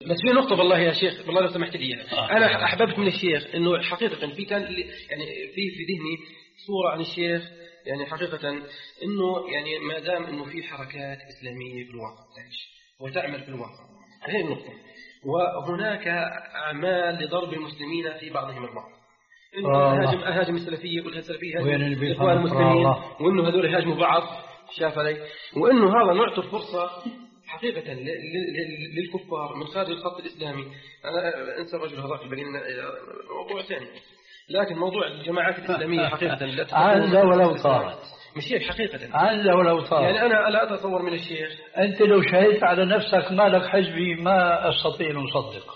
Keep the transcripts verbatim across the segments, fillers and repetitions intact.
بس في نقطة والله يا شيخ، والله لو سمحت لي آه. أنا أحببت من الشيخ إنه حقيقة في كان يعني في في ذهني صورة عن الشيخ، يعني حقيقة إنه يعني ما دام إنه في حركات إسلامية في الواقع تعيش وتعمل في الواقع، هذه النقطة. وهناك أعمال لضرب المسلمين في بعضهم البعض، إنه هاجم أهاجم السلفية كلها سلفية، هاجم إخوان المسلمين، وإنه هذول يهاجموا بعض، شاف علي، وإنه هذا نعطي فرصة حقيقة للكفار من خارج الخط الإسلامي. أنا أنسى الرجل هذاك البنين موضوع ثاني، لكن موضوع الجماعات الإسلامية حقيقة عز ولو صارت مش هيك حقيقة، عز ولو صارت. يعني أنا لا أتصور من الشيخ، أنت لو شهدت على نفسك ما لك حزبي ما أستطيع أن أصدق.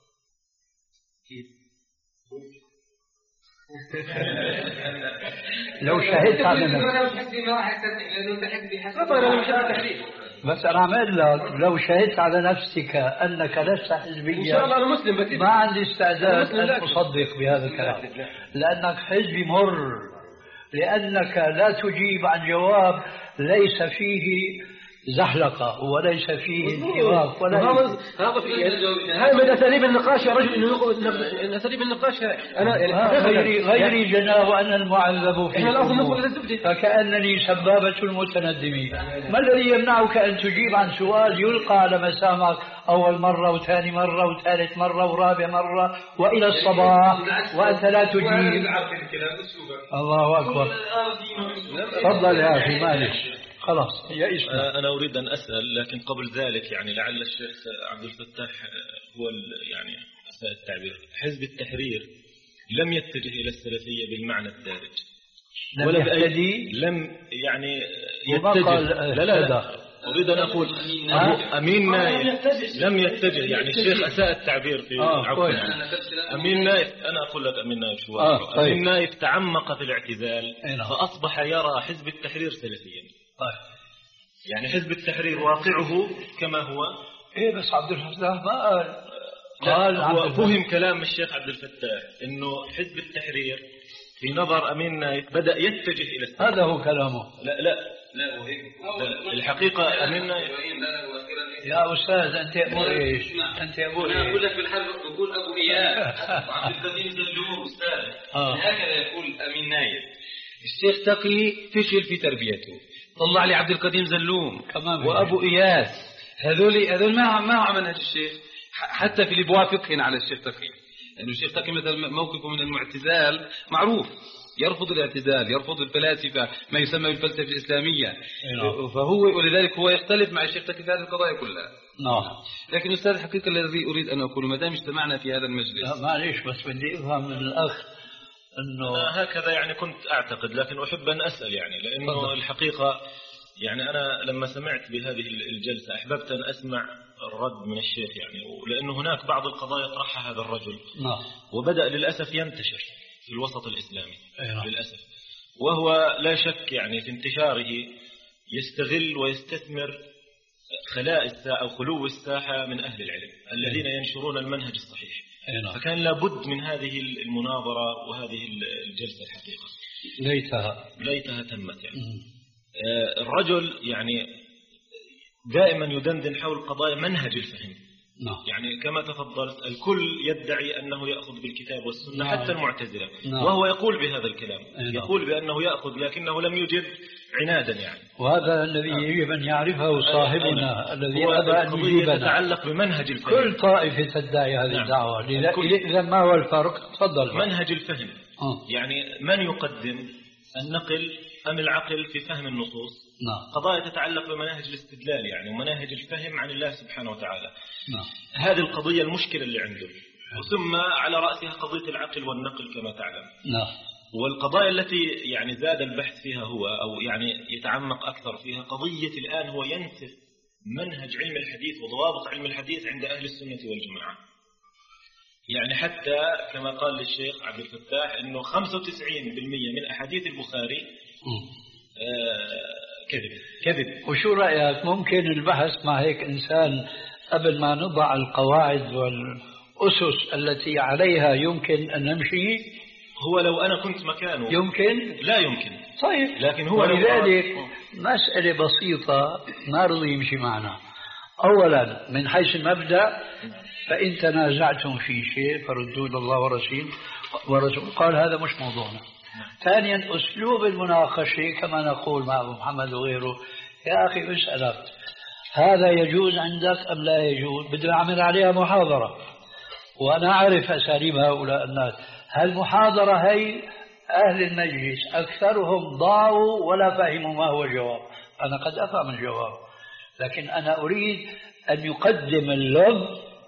لو شهدت على نفسك بس أنا أعمل لك لو شهدت على نفسك أنك لست حزبيا إن شاء الله أنا مسلم، ما عندي استعداد أن أصدق بهذا الكلام، لأنك حزبي مر، لأنك لا تجيب عن جواب ليس فيه زحلقة وليس فيه انحراف ولا هذا هذا من أساليب النقاش يا رجل، إنه من أساليب النقاش أنا يعني غيري غيري جنا وأنا المعذب في إحنا الأصل نقول الزبدة، فكأنني سبابة المتندمين. ما الذي يمنعك أن تجيب عن سؤال يلقى على مسامعك أول مرة وثاني مرة وثالث مرة ورابع مرة وإلى الصباح وأنت لا تجيب؟ الله أكبر. تفضل يا أخي معلش خلاص يا إسلام. أنا أريد أن أسأل، لكن قبل ذلك يعني لعل الشيخ عبد الفتاح هو يعني أساء التعبير. حزب التحرير لم يتجه إلى السلفية بالمعنى الدارج، ولا بأيدي لم يعني يتجه. لا لا لا أريد أن أقول أمين نايف لم يتجه، يعني الشيخ أساء التعبير في آه أمين نايف. أنا أقول لك أمين نايف شو آه طيب. أمين نايف تعمق في الاعتزال فأصبح يرى حزب التحرير سلفيا. طيب يعني حزب التحرير واقعه كما هو. إيه بس عبد الفتاح ما قال قال هو فهم كلام الشيخ عبد الفتاح إنه حزب التحرير في نظر أمين نايف بدأ يتجه إلى السلفية. هذا هو كلامه. لا لا لا وهيك الحقيقة أمين نايف يا أستاذ أنت أبو إيش؟ أنت أبو إيش؟ أنا أقول لك بالحرب يقول أبو إياس وعبد القديم زلوم أستاذ. هكذا يقول أمين نايف. الشيخ تقي فشل في تربيته، طلع لي عبد القديم زلوم وأبو إياس، هذول هذول ما ما على منهج الشيخ، حتى في اللي بوافق هنا على الشيخ تقي، لأنه الشيخ تقي مثلا موقفه من المعتزال معروف، يرفض الاعتزال، يرفض الفلاسفة، ما يسمى بالفلسفة الإسلامية، فهو ولذلك هو يختلف مع الشيخ تقي في هذه القضايا كلها. نعم. لكن أستاذ الحقيقة الذي أريد أن أقوله ما دام اجتمعنا في هذا المجلس. معليش بس بدي أفهم من الأخ إنه هكذا يعني كنت أعتقد، لكن أحب أن أسأل يعني لأنه فضل. الحقيقة يعني أنا لما سمعت بهذه الجلسة أحببت أن أسمع الرد من الشيخ، يعني لأنه هناك بعض القضايا طرحها هذا الرجل نعم. وبدأ للأسف ينتشر في الوسط الإسلامي نعم. للأسف، وهو لا شك يعني في انتشاره يستغل ويستثمر خلاء الساحة أو خلو الساحة من أهل العلم الذين ينشرون المنهج الصحيح. نعم. فكان لابد من هذه المناظرة وهذه الجلسة الحقيقة ليتها ليتها تمت يعني. آه الرجل يعني دائما يدندن حول قضايا منهج الفهم. نعم. يعني كما تفضلت الكل يدعي أنه يأخذ بالكتاب والسنة. نعم. حتى المعتزلة. نعم. وهو يقول بهذا الكلام. نعم. يقول بأنه يأخذ لكنه لم يجب عنادا يعني. وهذا الذي يجب أن يعرفه صاحبنا الذي أبى أن يجيبنا. تتعلق بمنهج الفهم. كل طائفة تدعي هذه. نعم. الدعوة. إذا ما هو الفرق؟ تفضل. منهج الفهم. أه. يعني من يقدم النقل أم العقل في فهم النصوص؟ نعم. قضايا تتعلق بمناهج الاستدلال يعني ومناهج الفهم عن الله سبحانه وتعالى. نعم. هذه القضية المشكلة اللي عنده. ثم على رأسها قضية العقل والنقل كما تعلم. نعم. والقضايا التي يعني زاد البحث فيها هو أو يعني يتعمق أكثر فيها قضية الآن هو ينسف منهج علم الحديث وضوابط علم الحديث عند أهل السنة والجماعة. يعني حتى كما قال للشيخ عبد الفتاح إنه خمسة وتسعين بالمئة من أحاديث البخاري آه كذب كذب. وشو رأيك ممكن البحث مع هيك إنسان قبل ما نضع القواعد والأسس التي عليها يمكن أن نمشي؟ هو لو أنا كنت مكانه يمكن؟ لا يمكن. طيب. لكن هو ولذلك مسألة بسيطة ما رضي يمشي معنا. أولا من حيث المبدأ فإن تنازعتم في شيء فردوا إلى الله ورسوله ورسول قال هذا مش موضوعنا. ثانيا أسلوب المناقشة كما نقول مع أبو محمد وغيره، يا أخي أسألك هذا يجوز عندك أم لا يجوز؟ بدنا نعمل عليها محاضرة وأنا أعرف أساليب هؤلاء الناس. هالمحاضرة هي أهل المجلس أكثرهم ضاعوا ولا فهموا ما هو الجواب. أنا قد أفهم الجواب، لكن أنا أريد أن يقدم اللب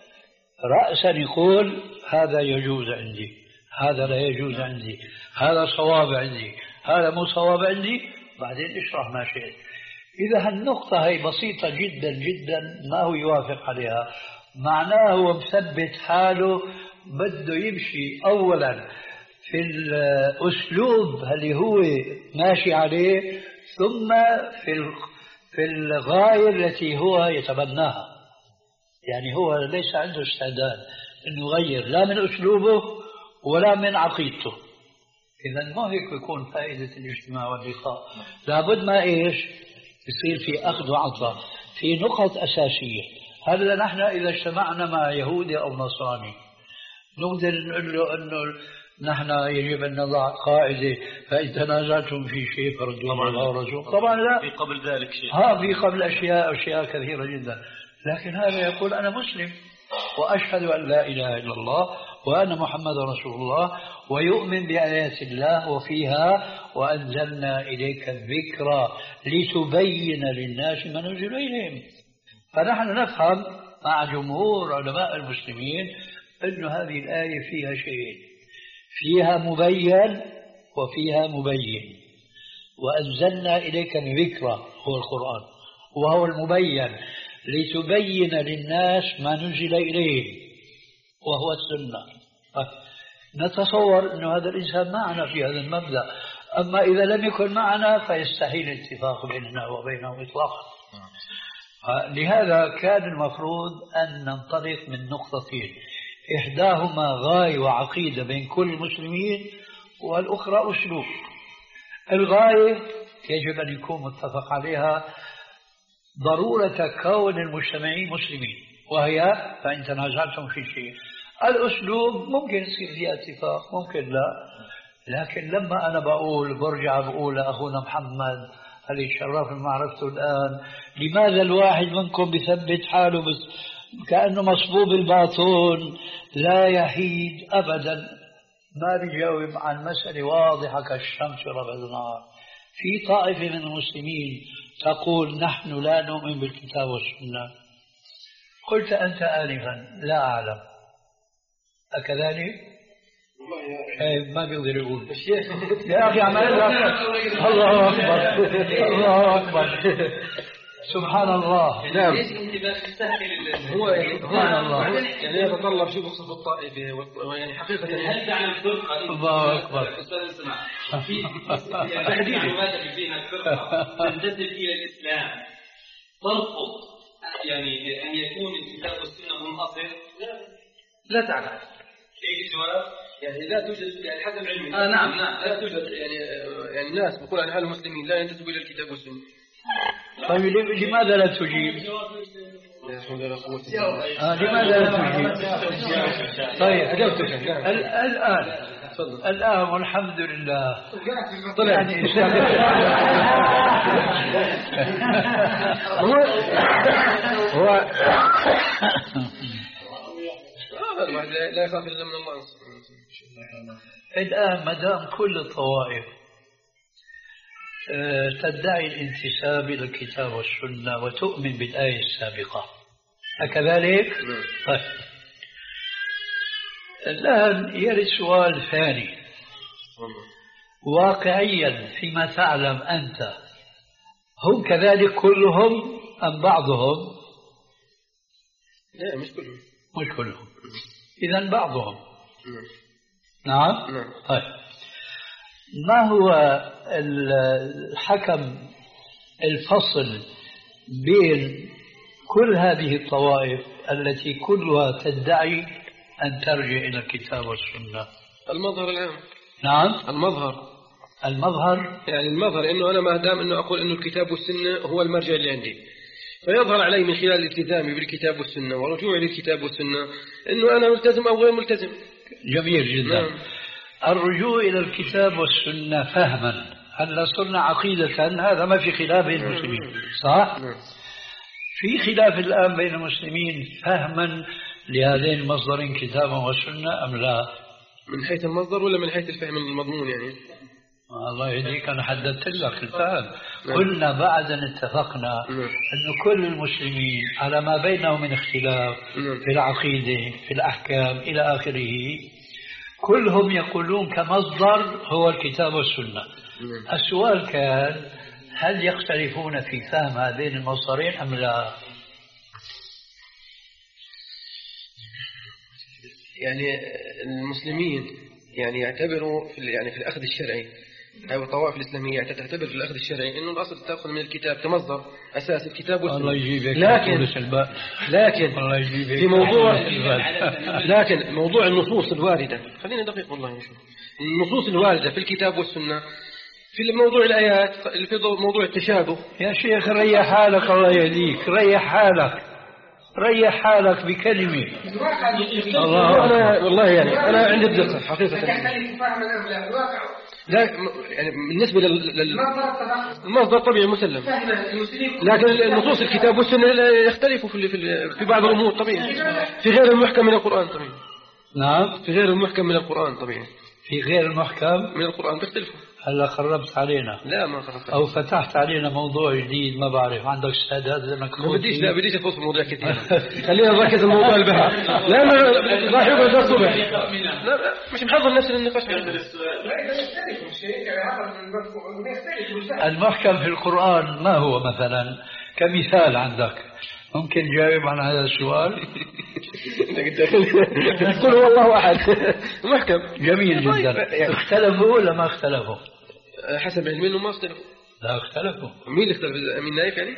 رأسا يقول هذا يجوز عندي، هذا لا يجوز عندي، هذا صواب عندي، هذا مو صواب عندي، بعدين اشرح ما شئت. إذا هالنقطة هي بسيطة جدا جدا ما هو يوافق عليها، معناه هو مثبت حاله بده يمشي أولا في الأسلوب اللي هو ماشي عليه، ثم في في الغاية التي هو يتبناها. يعني هو ليس عنده استعداد أنه يغير لا من أسلوبه ولا من عقيدته. إذا ما هيك يكون فائدة الاجتماع واللقاء. لابد ما إيش يصير في أخذ وعطاء في نقط أساسية. هلا نحن إذا اجتمعنا مع يهودي أو نصراني نقدر نقول له أنه نحن يجب أن نضع قاعدة فإن تنازعتم في شيء فردوا إلى الله ورسوله. طبعا لا، في قبل ذلك شيء، ها في قبل أشياء أشياء كثيرة جدا. لكن هذا يقول أنا مسلم وأشهد أن لا إله إلا الله وأن محمد رسول الله، ويؤمن بآيات الله وفيها وأنزلنا إليك الذكر لتبين للناس ما نزل إليهم. فنحن نفهم مع جمهور علماء المسلمين أن هذه الآية فيها شيئين، فيها مبين وفيها مبين. وأنزلنا إليك الذكر هو القرآن وهو المبين لتبين للناس ما نزل إليهم وهو السنة. نتصور أن هذا الإنسان معنا في هذا المبدأ، أما إذا لم يكن معنا فيستحيل الاتفاق بيننا وبينه إطلاقا. لهذا كان المفروض أن ننطلق من نقطتين، إحداهما غاية وعقيدة بين كل المسلمين، والأخرى أسلوب. الغاية يجب أن يكون متفق عليها ضرورة كون المجتمعين مسلمين، وهي فإن تنازعتم في شيء. الأسلوب ممكن يصير فيه اتفاق ممكن لا، لكن لما أنا بقول برجع بقول أخونا محمد هل يتشرف معرفته الآن، لماذا الواحد منكم بيثبت حاله بس كأنه مصبوب الباطون لا يحيد أبدا، ما بيجاوب عن مسألة واضحة كالشمس ربع النهار. في طائفة من المسلمين تقول نحن لا نؤمن بالكتاب والسنة. قلت أنت آنفا لا أعلم، أكذلك؟ ايه ما بيقدر يقول يا أخي عمال الله أكبر الله أكبر سبحان الله. نعم هو سبحان الله يعني يتطلب شيء بخصوص الطائفة، ويعني حقيقة هل تعلم فرقة الله أكبر أستاذ اسمع في تحديد معلومات فيها الفرقة تنتسب إلى الإسلام ترفض يعني أن يكون الكتاب والسنة منأصل؟ لا تعلم ايش الجواب؟ يعني لا توجد يعني حسب علمي آه نعم نعم لا توجد يعني يعني الناس بيقول عن حال المسلمين لا ينتسبوا الى الكتاب والسنه. طيب لماذا لا تجيب؟ آه لماذا لا تجيب؟ طيب الآن الآن والحمد لله طلع يعني هو هو لا يخاف إلا من الله. الآن مدام كل الطوائف تدعي الانتساب إلى الكتاب والسنة وتؤمن بالآية السابقة أكذلك؟ طيب الآن يرد سؤال ثاني واقعيا فيما تعلم أنت، هم كذلك كلهم أم بعضهم؟ لا مش كلهم مش كلهم، إذن بعضهم. نعم. نعم. طيب ما هو الحكم الفصل بين كل هذه الطوائف التي كلها تدعي أن ترجع إلى الكتاب والسنة؟ المظهر العام. نعم المظهر المظهر يعني المظهر إنه أنا ما دام إنه أقول إنه الكتاب والسنة هو المرجع اللي عندي، فيظهر علي من خلال التزامي بالكتاب والسنة ورجوعي للكتاب والسنة أنه أنا ملتزم أو غير ملتزم. جميل جدا. نعم. الرجوع إلى الكتاب والسنة فهما، هل صرنا عقيدة هذا ما في خلاف بين المسلمين، صح؟ نعم. في خلاف الآن بين المسلمين فهما لهذين المصدرين كتابا وسنة أم لا؟ من حيث المصدر ولا من حيث الفهم المضمون يعني؟ الله يهديك، أنا حددت لك الفهم. قلنا بعد أن اتفقنا أن كل المسلمين على ما بينهم من اختلاف في العقيدة في الأحكام إلى آخره كلهم يقولون كمصدر هو الكتاب والسنة. السؤال كان هل يختلفون في فهم هذين المصدرين أم لا؟ يعني المسلمين يعني يعتبروا في يعني في الأخذ الشرعي أو الطوائف الإسلامية تعتبر في الأخذ الشرعي إنه الأصل تأخذ من الكتاب كمصدر أساس الكتاب والسنة. الله يجيبك. لكن لكن الله يجيبك في موضوع لكن موضوع النصوص الواردة، خلينا دقيق والله نشوف النصوص الواردة في الكتاب والسنة في موضوع الآيات في موضوع التشابه. يا شيخ ريح حالك الله يهديك، ريح حالك ريح حالك بكلمة. الله أنا والله يعني أنا عندي الدقة حقيقة. لا يعني بالنسبة للمصدر طبيعي مسلم، لكن النصوص الكتاب والسنة يختلفوا في في بعض الأمور طبيعي، في غير المحكم من القرآن طبيعي. نعم في غير المحكم من القرآن طبيعي. في غير المحكم من القرآن بيختلفوا. هلا خربت علينا. لا ما خربت أو فتحت علينا موضوع جديد ما بعرف عندك استعداد لأنك ما بديش لا بديش أخوض في مواضيع كثير. خلينا نركز الموضوع البحث. لا لا راح يقعد الصبح. لا لا مش محضر نفس النقاش. المحكم في القرآن ما هو مثلا كمثال عندك ممكن تجاوب عن هذا السؤال؟ قل هو الله أحد محكم. جميل جدا. اختلفوا ولا ما اختلفوا؟ حسب علمي انه ما اختلفوا. لا اختلفوا. مين اللي اختلف؟ امين نايف يعني؟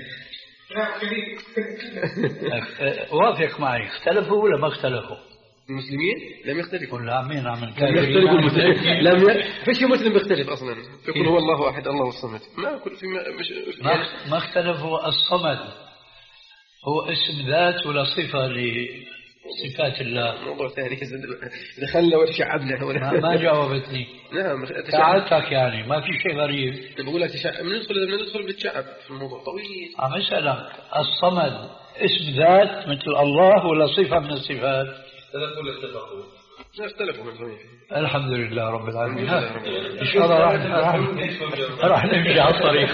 وافق معي، اختلفوا ولا ما اختلفوا؟ المسلمين لم يختلفوا. لا مين عم لم يختلفوا المسلمين. لم ي... فيش مسلم بيختلف اصلا. يقول هو الله احد الله الصمد. ما كل في ما مش ما, يعني... ما اختلفوا. الصمد هو اسم ذات ولا صفة لصفات الله؟ موضوع ثاني دخلنا وتشعبنا ما, ما جاوبتني. نعم ساعدتك يعني ما في شيء غريب. بقول لك تشعب ندخل ندخل بالتشعب في الموضوع طويل. عم اسالك الصمد اسم ذات مثل الله ولا صفة من الصفات؟ اختلفوا ولا اتفقوا؟ لا اختلفوا من زمان. الحمد لله رب العالمين. ان شاء الله راح راح نمشي على الطريق.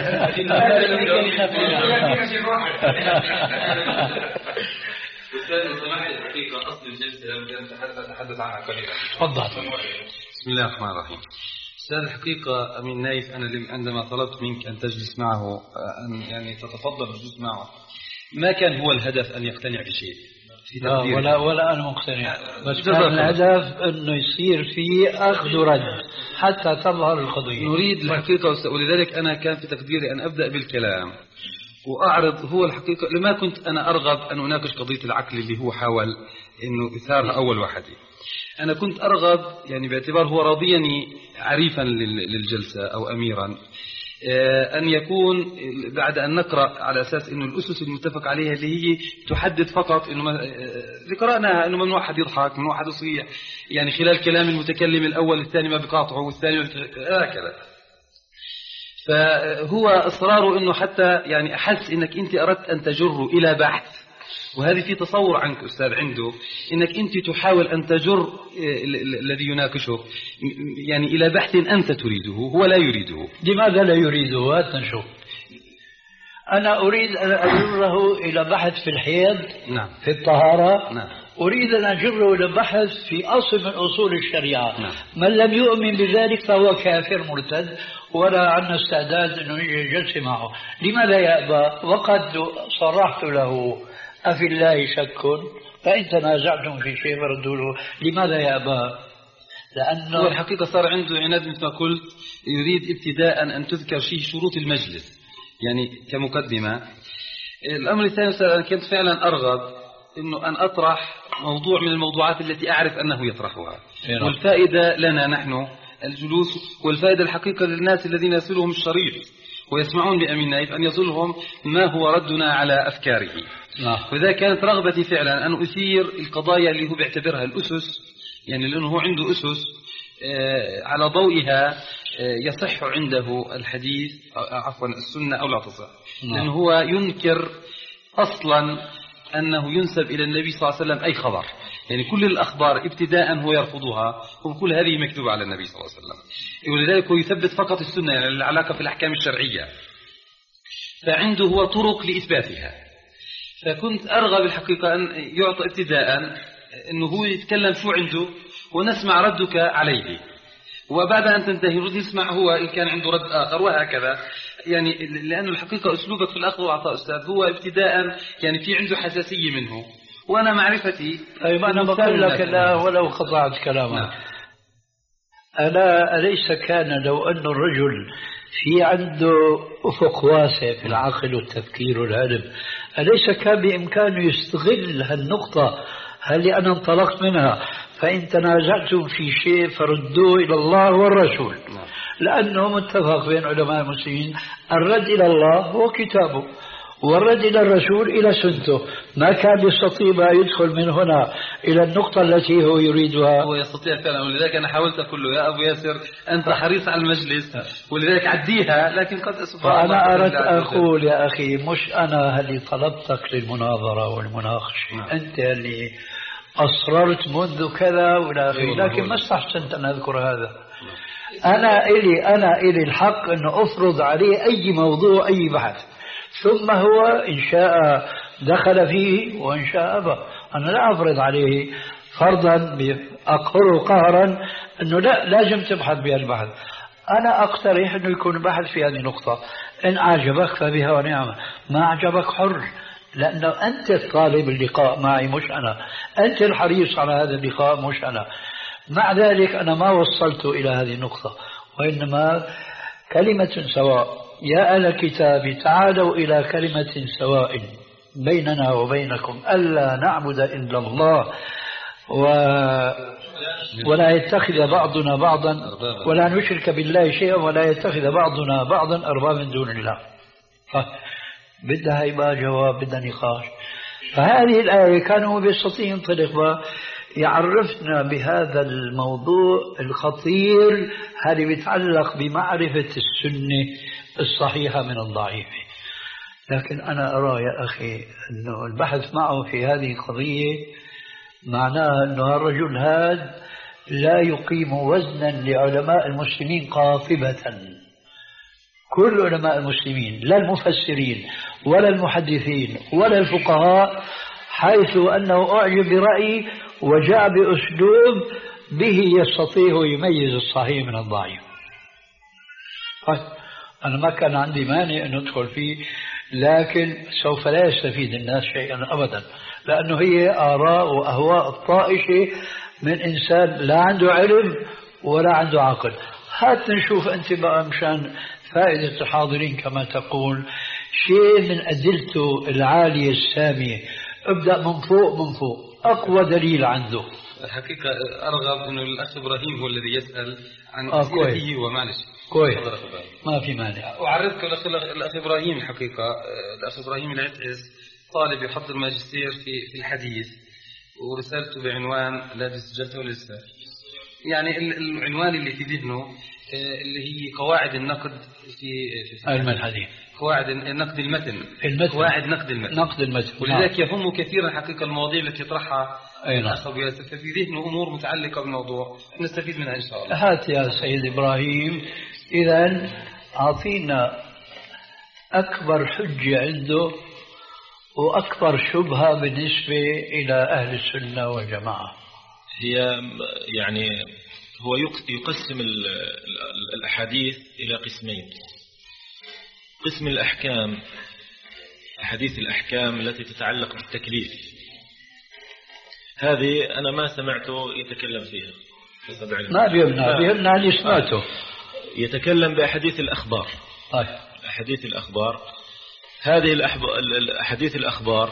أستاذ سماحة الحقيقة أصل الجلسة لم أتحدث عنها قليلا. تفضل. بسم الله الرحمن الرحيم. أستاذ الحقيقة أمين نايف أنا عندما طلبت منك أن تجلس معه أن يعني تتفضل بالجلوس معه ما كان هو الهدف أن يقتنع بشيء. لا ولا ولا أنا مقتنع، بس كان الهدف أنه يصير فيه أخذ ورد حتى تظهر القضية. نريد الحقيقة ولذلك أنا كان في تقديري أن أبدأ بالكلام وأعرض هو الحقيقة لما كنت أنا أرغب أن أناقش قضية العقل اللي هو حاول أنه إثارها أول واحد. أنا كنت أرغب يعني باعتبار هو راضيني عريفا للجلسة أو أميرا أن يكون بعد أن نقرأ على أساس أنه الأسس المتفق عليها اللي هي تحدد فقط أنه اللي قرأناها أنه من واحد يضحك من واحد يصيح يعني خلال كلام المتكلم الأول الثاني ما بقاطعه والثاني هكذا. فهو إصراره أنه حتى يعني أحس أنك أنت أردت أن تجر إلى بحث، وهذه في تصور عنك أستاذ عنده أنك أنت تحاول أن تجر الذي يناقشك يعني إلى بحث أنت تريده هو لا يريده. لماذا لا يريده؟ هات نشوف. أنا أريد أن أجره إلى بحث في الحيض. نعم. في الطهارة. نعم. أريد أن أجره إلى بحث في أصل من أصول الشريعة. نعم. من لم يؤمن بذلك فهو كافر مرتد ولا عندنا استعداد أنه يجي جلسة معه. لماذا يأبى؟ وقد صرحت له أفي الله شك فإن تنازعتم في شيء فردوا له. لماذا يأبى؟ لأنه الحقيقة صار عنده عناد مثل ما قلت يريد ابتداء أن تذكر فيه شروط المجلس يعني كمقدمة. الأمر الثاني أنا كنت فعلا أرغب إنه أن أطرح موضوع من الموضوعات التي أعرف أنه يطرحها والفائدة لنا نحن الجلوس والفائدة الحقيقة للناس الذين يصلهم الشريط ويسمعون بأمين نايف أن يصلهم ما هو ردنا على أفكاره. وإذا كانت رغبتي فعلا أن أثير القضايا اللي هو بيعتبرها الأسس، يعني لأنه هو عنده أسس على ضوئها يصح عنده الحديث عفوا السنة أو لا تصح، لأنه هو ينكر أصلا أنه ينسب إلى النبي صلى الله عليه وسلم أي خبر، يعني كل الأخبار ابتداء هو يرفضها وكل هذه مكتوبة على النبي صلى الله عليه وسلم، ولذلك هو يثبت فقط السنة، يعني العلاقة في الأحكام الشرعية، فعنده هو طرق لإثباتها. فكنت أرغب الحقيقة أن يعطى ابتداء أنه هو يتكلم شو عنده ونسمع ردك عليه، وبعد أن تنتهي رد يسمع هو إن كان عنده رد آخر، وهكذا. يعني لأن الحقيقة أسلوبك في الأخذ والعطاء أستاذ هو ابتداء يعني في عنده حساسية منه، وأنا معرفتي. طيب أنا بقول لك لا ولو قطعت كلامك، ألا أليس كان لو أن الرجل في عنده أفق واسع في العقل والتفكير والعلم، أليس كان بإمكانه يستغل هالنقطة اللي أنا انطلقت منها، فإن تنازعتم في شيء فردوه إلى الله والرسول، لأنه متفق بين علماء المسلمين الرد إلى الله هو كتابه والرد إلى الرسول إلى سنته. ما كان يستطيع يدخل من هنا إلى النقطة التي هو يريدها. هو يستطيع فعلا، ولذلك أنا حاولت أقول له يا أبو ياسر أنت حريص على المجلس ولذلك عديها، لكن قد سبحان الله. فأنا أردت أقول يا أخي مش أنا اللي طلبتك للمناظرة والمناقشة، نعم. أنت اللي أصررت منذ كذا ولا آخره، لكن ما استحسنت أن أذكر هذا. أنا إلي أنا إلي الحق أن أفرض عليه أي موضوع أي بحث، ثم هو إن شاء دخل فيه وإن شاء أبى. أنا لا أفرض عليه فرضا أقهره قهرا أنه لا لازم تبحث بهالبحث. أنا أقترح أنه يكون بحث في هذه النقطة، إن أعجبك فبها ونعمة، ما أعجبك حر، لأنه أنت الطالب اللقاء معي مش أنا، أنت الحريص على هذا اللقاء مش أنا. مع ذلك أنا ما وصلت إلى هذه النقطة، وإنما كلمة سواء. يا أهل الكتاب تعالوا إلى كلمة سواء بيننا وبينكم ألا نعبد إلا الله و... ولا يتخذ بعضنا بعضا ولا نشرك بالله شيئا ولا يتخذ بعضنا بعضا أربابا من دون الله. بدها يبقى جواب، بدها نقاش. فهذه الآية كانوا بيستطيع ينطلق يعرفنا بهذا الموضوع الخطير هذا بيتعلق بمعرفة السنة الصحيحة من الضعيف. لكن أنا أرى يا أخي أنه البحث معه في هذه القضية معناه أنه الرجل هذا لا يقيم وزنا لعلماء المسلمين قاطبة. كل علماء المسلمين لا المفسرين ولا المحدثين ولا الفقهاء، حيث أنه أعجب برأي وجاء بأسلوب به يستطيع يميز الصحيح من الضعيف. أنا ما كان عندي مانع أن أدخل فيه، لكن سوف لا يستفيد الناس شيئا أبدا، لأنه هي آراء وأهواء الطائشة من إنسان لا عنده علم ولا عنده عقل. هات نشوف أنت بقى مشان فائدة الحاضرين كما تقول شيء من أدلته العالية السامية. ابدأ من فوق من فوق، أقوى دليل عنده. الحقيقة أرغب أنه الأخ إبراهيم هو الذي يسأل عن آه أسئلته ومعلش كويس ما في مانع. أعرفك الأخ الأخ إبراهيم الحقيقة الأخ إبراهيم العتعس طالب يحضر ماجستير في في الحديث، ورسالته بعنوان لا سجلته لسه، يعني العنوان اللي في ذهنه اللي هي قواعد النقد في في علم الحديث، قواعد النقد المتن المتن قواعد نقد المتن نقد المتن ولذلك يهم كثيرا حقيقة المواضيع التي يطرحها الأخ أبو ياسر، ففي ذهنه أمور متعلقة بالموضوع نستفيد منها إن شاء الله. هات يا سيد إبراهيم، إذن أعطينا أكبر حجة عنده وأكبر شبهة بالنسبة إلى أهل السنة والجماعة. هي يعني هو يقسم الأحاديث إلى قسمين. قسم الأحكام، أحاديث الأحكام التي تتعلق بالتكليف، هذه أنا ما سمعته يتكلم فيها، ما بيهمنا بيهمنا اللي سمعته. يتكلم بأحاديث الأخبار. طيب. أحاديث الأخبار، هذه الأحاديث الأخبار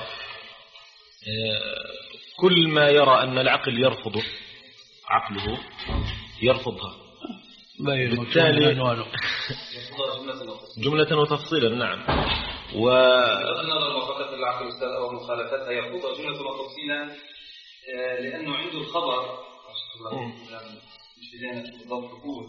كل ما يرى أن العقل يرفضه عقله يرفضها، بالتالي جملة وتفصيلا. نعم. و النظر موافقة العقل الأستاذ أو مخالفتها يخوض جملة وتفصيلا لأنه عنده الخبر مش بدينا بالضبط تقول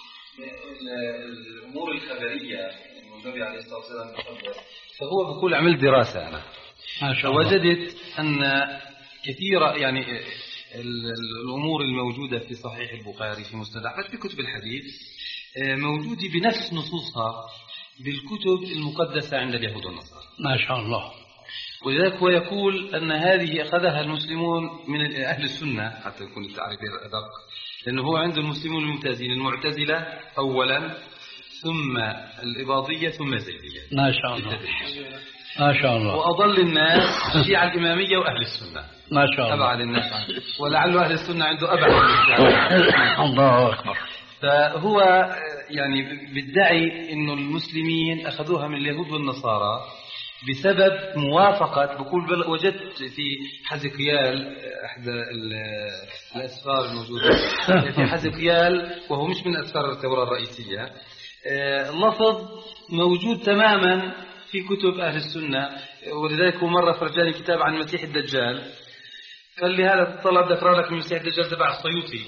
الأمور الخبرية النبي عليه الصلاة والسلام تفضل. فهو بقول عملت دراسة أنا وجدت أن كثيرة يعني الأمور الموجودة في صحيح البخاري في مسند أحمد في كتب الحديث موجودة بنفس نصوصها بالكتب المقدسة عند اليهود والنصارى. ما شاء الله. ولذلك هو يقول أن هذه أخذها المسلمون من أهل السنة حتى يكون التعريف أدق، لأنه هو عند المسلمون الممتازين المعتزلة أولا ثم الإباضية ثم الزيدية. ما شاء الله. ما شاء الله. وأضل الناس الشيعة الإمامية وأهل السنة. ما شاء الله. أبعد الناس عنه، ولعل أهل السنة عنده أبعد الناس. الله أكبر. فهو يعني بيدعي إنه المسلمين أخذوها من اليهود والنصارى بسبب موافقة. بقول وجدت في حزقيال أحد الأسفار الموجودة في حزقيال وهو مش من أسفار التوراة الرئيسية لفظ موجود تماما في كتب أهل السنة. ولذلك مرة فرجاني كتاب عن المسيح الدجال قال لي هذا طلب بدي أقرأ لك من المسيح الدجال تبع السيوطي.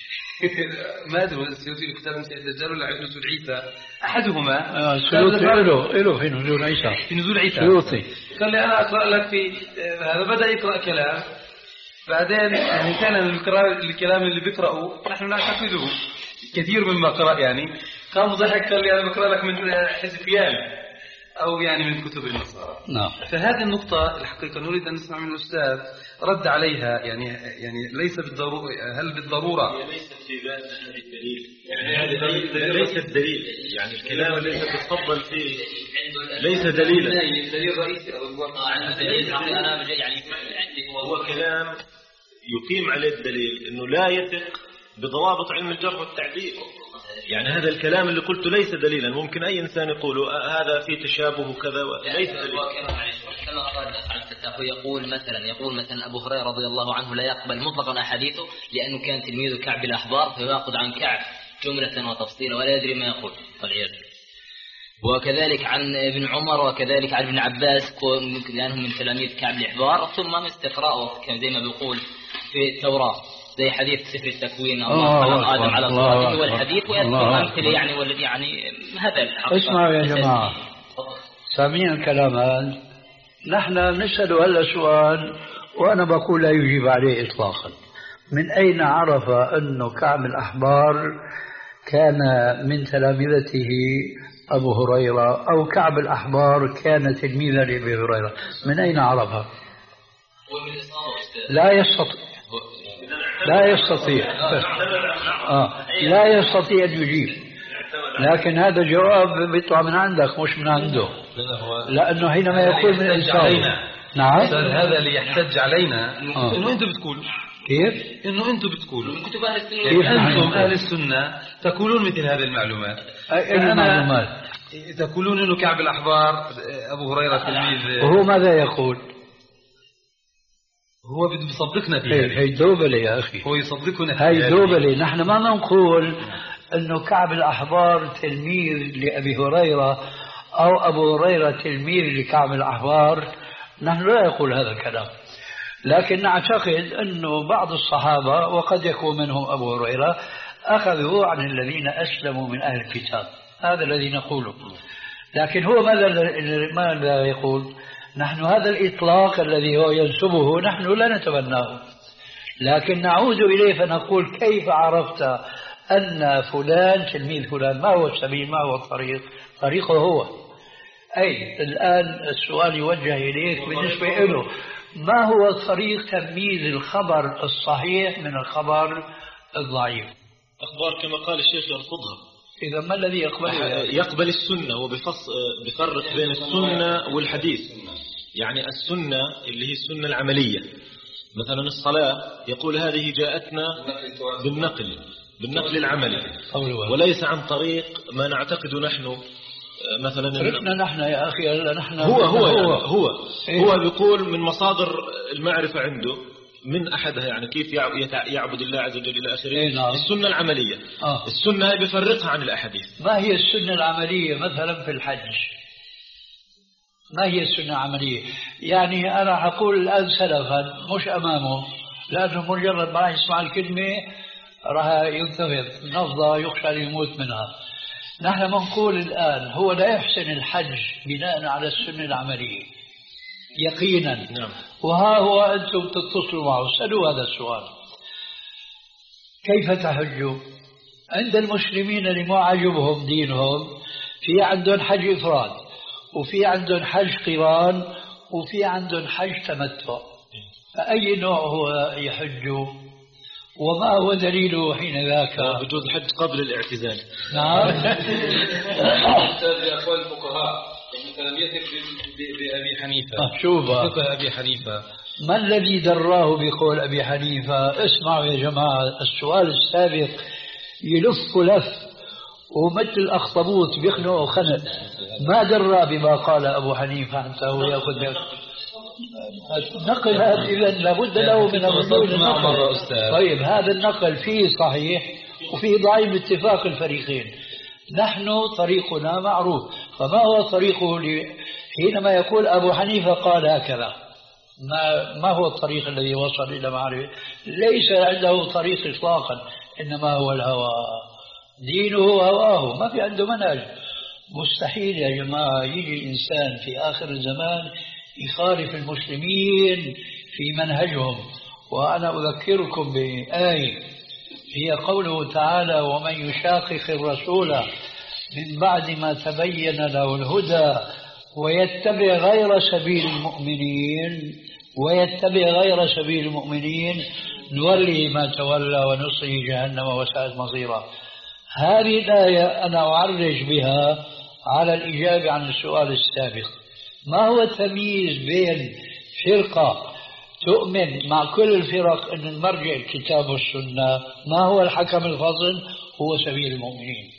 ما أدري السيوطي له كتاب المسيح الدجال ولا نزول عيسى أحدهما. السيوطي له له في نزول عيسى في نزول عيسى سيوطي. قال لي أنا أقرأ لك في هذا. بدأ يقرأ كلام بعدين يعني كان الكلام اللي بيقرأه نحن نعتقده كثير مما قرأ يعني قام ضحك قال لي أنا بقرأ لك من حزقيال أو يعني من كتب النصارى. نعم. فهذه النقطة الحقيقة نريد أن نسمع من الأستاذ رد عليها. يعني يعني ليس بالضرورة، هل بالضرورة هي ليست في ذات هذا الدليل، يعني هذا ليس الدليل، يعني الكلام الذي تتفضل فيه ليس دليلا. الدليل الرئيسي أو الدليل أنا يعني هو كلام يقيم عليه الدليل إنه لا يثق بضوابط علم الجرح والتعديل. يعني هذا الكلام اللي قلته ليس دليلا، ممكن أي إنسان يقوله هذا فيه تشابه وكذا ليس دليلا. كما قال على الفتاح يقول مثلا يقول مثلا أبو هريرة رضي الله عنه لا يقبل مطلقا أحاديثه لأنه كان تلميذ كعب الأحبار فيأخذ عن كعب جملة وتفصيلا ولا يدري ما يقول والعياذ. وكذلك عن ابن عمر وكذلك عن ابن عباس لأنهم من تلاميذ كعب الأحبار ثم من استقراءه كان زي ما بيقول في التوراة زي حديث سفر التكوين الله خلق آدم على صورته والحديث ويذكر أمثلة يعني والذي يعني هذا الحق. اسمعوا يا جماعة سامعين الكلام هذا. نحن نسأل هذا سؤال وأنا بقول لا يجيب عليه إطلاقا. من أين عرف أنه كعب الأحبار كان من تلامذته أبو هريرة أو كعب الأحبار كان تلميذا لأبي هريرة؟ من أين عرفها؟ لا يستطيع لا يستطيع آه. لا يستطيع أن يجيب. لكن هذا جواب بيطلع من عندك مش من عنده، لأنه حينما يقول من الإنسان نعم هذا اللي يحتج علينا آه. إنه أنتم بتقولوا كيف؟ إنه أنتم بتقولوا كتب أهل السنة كيف أنتم أهل السنة تقولون مثل هذه المعلومات. أي معلومات؟ تقولون إنه كعب الأحبار أبو هريرة تلميذ وهو ماذا يقول؟ هو بده يصدقنا فيها. هي, هي دوبلة يا أخي، هو يصدقنا فيها. هي دوبلة. نحن ما نقول أنه كعب الأحبار تلميذ لأبي هريرة أو أبو هريرة تلميذ لكعب الأحبار. نحن لا نقول هذا الكلام، لكن نعتقد أنه بعض الصحابة وقد يكون منهم أبو هريرة أخذوا عن الذين أسلموا من أهل الكتاب. هذا الذي نقوله. لكن هو ماذا ماذا يقول؟ نحن هذا الإطلاق الذي هو ينسبه نحن لا نتبناه، لكن نعود إليه فنقول كيف عرفت أن فلان تلميذ فلان؟ ما هو السبيل؟ ما هو الطريق؟ طريقه هو. أي الآن السؤال يوجه إليك بالنسبة له، ما هو طريق تمييز الخبر الصحيح من الخبر الضعيف؟ أخبار كما قال الشيخ يرفضها. إذا ما الذي يقبله؟ يقبل السنة وبفرق بين السنة والحديث. يعني السنة اللي هي السنة العملية، مثلا الصلاة يقول هذه جاءتنا بالنقل بالنقل العملي وليس عن طريق ما نعتقد نحن مثلا. عرفنا نحن يا أخي نحن هو هو هو هو, يعني هو بيقول من مصادر المعرفة عنده من أحدها يعني كيف يعبد الله عز وجل إلى آخره. إيه نعم. السنة العملية آه. السنة بفرقها عن الأحاديث. ما هي السنة العملية مثلا في الحج؟ ما هي السنة العملية؟ يعني أنا أقول الآن سلفا مش أمامه، لأنه مجرد ما يسمع الكلمة راح ينتفض نفضة يخشى أن يموت منها. نحن بنقول الآن هو لا يحسن الحج بناء على السنة العملية يقينا. نعم. وها هو أنتم تتصلوا معه سألوا هذا السؤال: كيف تحجوا؟ عند المسلمين اللي ما عجبهم دينهم في عندهم حج إفراد، وفي عندهم حج قران، وفي عندهم حج تمتع. فأي نوع هو يحج؟ وما هو دليله حين ذاك؟ بجوز الحج قبل الاعتزال. نعم. أقوال الفقهاء لم يثق بأبي حنيفة. شوف فقه أبي حنيفة ما الذي دراه بقول أبي حنيفة؟ اسمعوا يا جماعة، السؤال السابق يلف لف ومثل الأخطبوط بيخنق خنق. ما درى بما قال أبو حنيفة حتى هو يأخذ نقل. إذا لابد له من النقل. طيب هذا النقل فيه صحيح وفيه ضعيف باتفاق الفريقين. نحن طريقنا معروف. فما هو طريقه حينما يقول أبو حنيفة قال هكذا؟ ما, ما هو الطريق الذي وصل إلى معرفة؟ ليس عنده طريق إطلاقا، إنما هو الهوى. دينه هواه، ما في عنده منهج. مستحيل يا جماعة يجي إنسان في آخر الزمان يخالف المسلمين في منهجهم. وأنا أذكركم بآية هي قوله تعالى: ومن يشاقق الرسول من بعد ما تبين له الهدى ويتبع غير سبيل المؤمنين ويتبع غير سبيل المؤمنين نولي ما تولى ونصله جهنم وساءت مصيرا. هذه الآية أنا أعرج بها على الإجابة عن السؤال السابق: ما هو التمييز بين فرقة تؤمن مع كل الفرق أن المرجع الكتاب والسنة، ما هو الحكم الفصل؟ هو سبيل المؤمنين.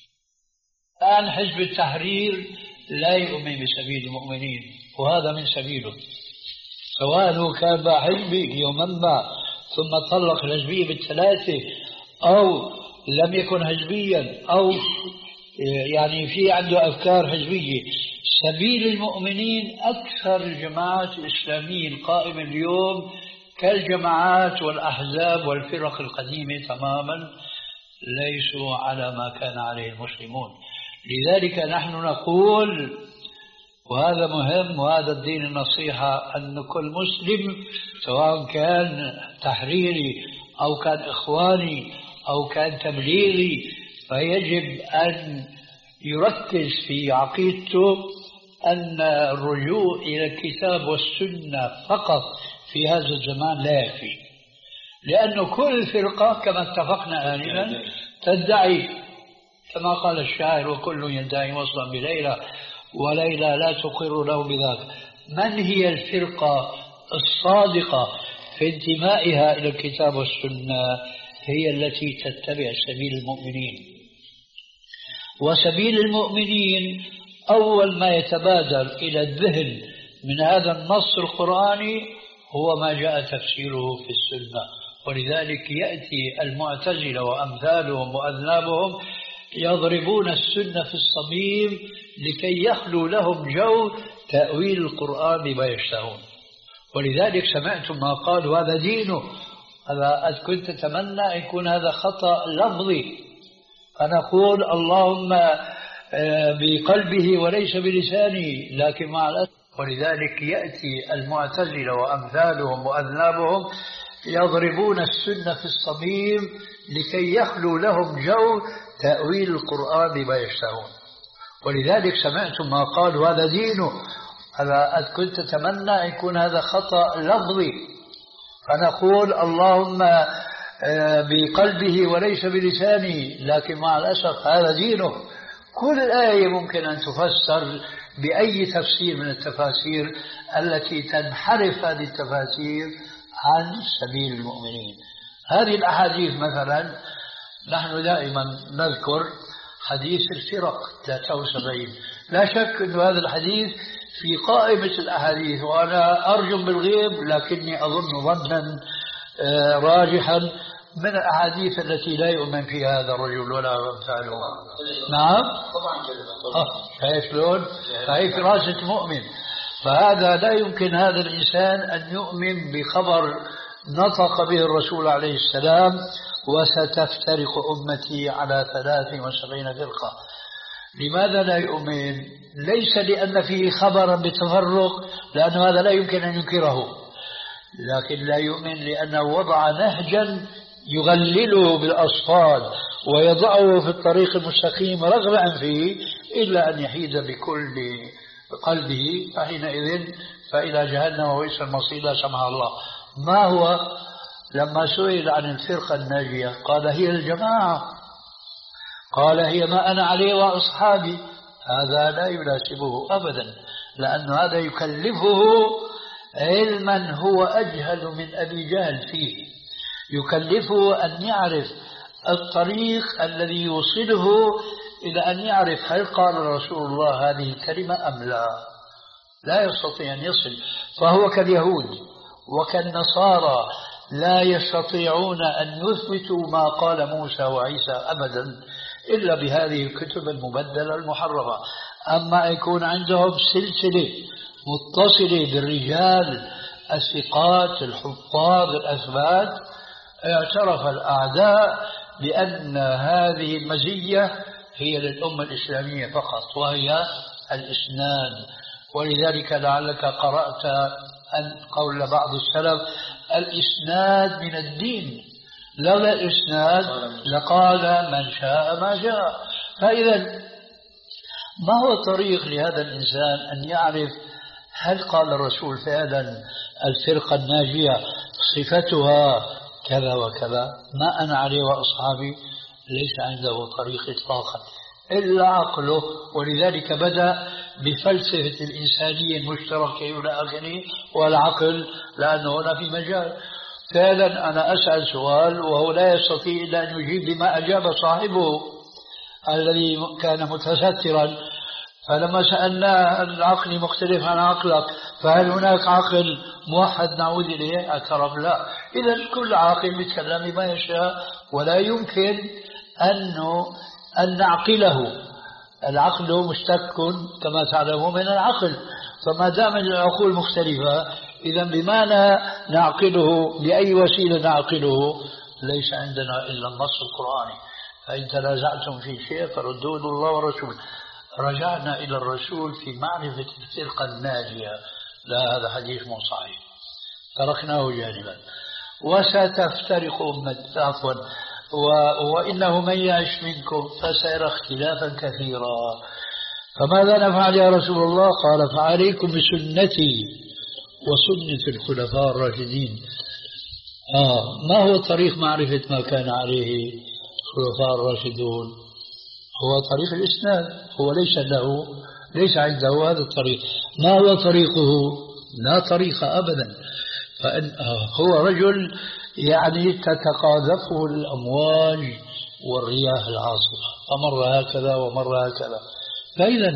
الآن حزب التحرير لا يؤمن بسبيل المؤمنين، وهذا من سبيله، سواء كان حزبي يمنع ثم طلق الحزبية بالثلاثة، أو لم يكن حزبيا، أو يعني في عنده أفكار حزبية. سبيل المؤمنين أكثر الجماعات الإسلامية القائمة اليوم كالجماعات والأحزاب والفرق القديمة تماما ليسوا على ما كان عليه المسلمون. لذلك نحن نقول، وهذا مهم وهذا الدين النصيحة، أن كل مسلم سواء كان تحريري أو كان إخواني أو كان تبليغي فيجب أن يركز في عقيدته أن الرجوع إلى الكتاب والسنة فقط في هذا الزمان لا يكفي، لأن كل فرقة كما اتفقنا آنفا تدعي كما قال الشاعر: وكل يدعي وصلا بليلى وليلى لا تقر له بذاك. من هي الفرقة الصادقة في انتمائها إلى الكتاب والسنة؟ هي التي تتبع سبيل المؤمنين. وسبيل المؤمنين أول ما يتبادر إلى الذهن من هذا النص القرآني هو ما جاء تفسيره في السنة. ولذلك يأتي المعتزلة وأمثالهم وأذنابهم يضربون السنة في الصميم لكي يخلو لهم جو تأويل القرآن بما يشتهون. ولذلك سمعتم ما قالوا هذا دينه. هذا كنت أتمنى أن يكون هذا خطأ لفظي، فنقول اللهم بقلبه وليس بلسانه، لكن مع الأسف. ولذلك يأتي المعتزلة وأمثالهم وأذنابهم يضربون السنة في الصميم لكي يخلو لهم جو تأويل القرآن بما يشتهون. ولذلك سمعتم ما قالوا هذا دينه. هذا كنت أتمنى أن يكون هذا خطأ لفظي، فنقول اللهم بقلبه وليس بلسانه، لكن مع الأسف هذا دينه. كل آية ممكن أن تفسر بأي تفسير من التفاسير التي تنحرف هذه التفاسير عن سبيل المؤمنين. هذه الأحاديث مثلا نحن دائما نذكر حديث الفرق ثلاثة وسبعين، لا شك أن هذا الحديث في قائمة الأحاديث، وأنا أرجم بالغيب لكني أظن ظنا راجحا من الأحاديث التي لا يؤمن فيها هذا الرجل ولا أمثاله. نعم طبعا. شايف شلون؟ هاي فراسة مؤمن. فهذا لا يمكن هذا الإنسان أن يؤمن بخبر نطق به الرسول عليه السلام وستفترق أمتي على ثلاث وسبعين فرقة. لماذا لا يؤمن؟ ليس لأن فيه خبرا بتفرق، لأن هذا لا يمكن أن ينكره، لكن لا يؤمن لأنه وضع نهجا يغلله بالأصفاد ويضعه في الطريق المستقيم رغبا فيه، إلا أن يحيد بكل قلبه، فحينئذ فإلى جهنم وبئس المصير لا سمح الله. ما هو لما سئل عن الفرقة الناجية قال هي الجماعة، قال هي ما أنا عليه وأصحابي. هذا لا يناسبه أبدا، لأن هذا يكلفه علما هو أجهل من أبي جهل فيه، يكلفه أن يعرف الطريق الذي يوصله إلى أن يعرف هل قال رسول الله هذه الكلمة أم لا. لا يستطيع أن يصل، فهو كاليهود وكالنصارى لا يستطيعون أن يثبتوا ما قال موسى وعيسى أبدا إلا بهذه الكتب المبدلة المحرفة. أما يكون عندهم سلسلة متصلة بالرجال الثقات الحفاظ الأثبات، اعترف الأعداء بأن هذه المزية هي للأمة الإسلامية فقط، وهي الإسناد. ولذلك لعلك قرأت أن قول بعض السلف الإسناد من الدين، لولا الإسناد لقال من شاء ما جاء. فإذا ما هو الطريق لهذا الإنسان أن يعرف هل قال الرسول فعلا الفرقة الناجية صفتها كذا وكذا ما أنا عليه وأصحابي؟ ليس عنده طريق إطلاقا إلا عقله. ولذلك بدأ بفلسفة الإنسانية المشتركة إلى آخره والعقل، لأنه هنا في مجال. فعلا أنا أسأل سؤال وهو لا يستطيع إلا أن يجيب بما أجاب صاحبه الذي كان متسترا. فلما سألناه العقل مختلف عن عقلك، فهل هناك عقل موحد نعود إليه؟ اعترف لا. إذا كل عاقل يتكلم بما يشاء ولا يمكن أنه أن نعقله. العقل مشتق كما تعلمون من العقل، فما دام العقول مختلفة إذا بما نعقله بأي وسيلة نعقله؟ ليس عندنا إلا النص القرآني. فإن تنازعتم في شيء فردوه إلى الله ورسوله. رجعنا إلى الرسول في معرفة الفرقة الناجية، لا هذا حديث مو صحيح، تركناه جانبا. وستفترق أمتي عفوا وإنه من يعش منكم فسيرى اختلافا كثيرا. فماذا نفعل يا رسول الله؟ قال فعليكم بسنتي وسنة الخلفاء الراشدين. آه ما هو طريق معرفة ما كان عليه الخلفاء الراشدون؟ هو طريق الإسناد. هو ليس له ليس عنده هذا الطريق. ما هو طريقه؟ لا طريق أبدا. فإن هو رجل يعني تتقاذفه الأمواج والرياح العاصفة، فمر هكذا ومر هكذا. فإذا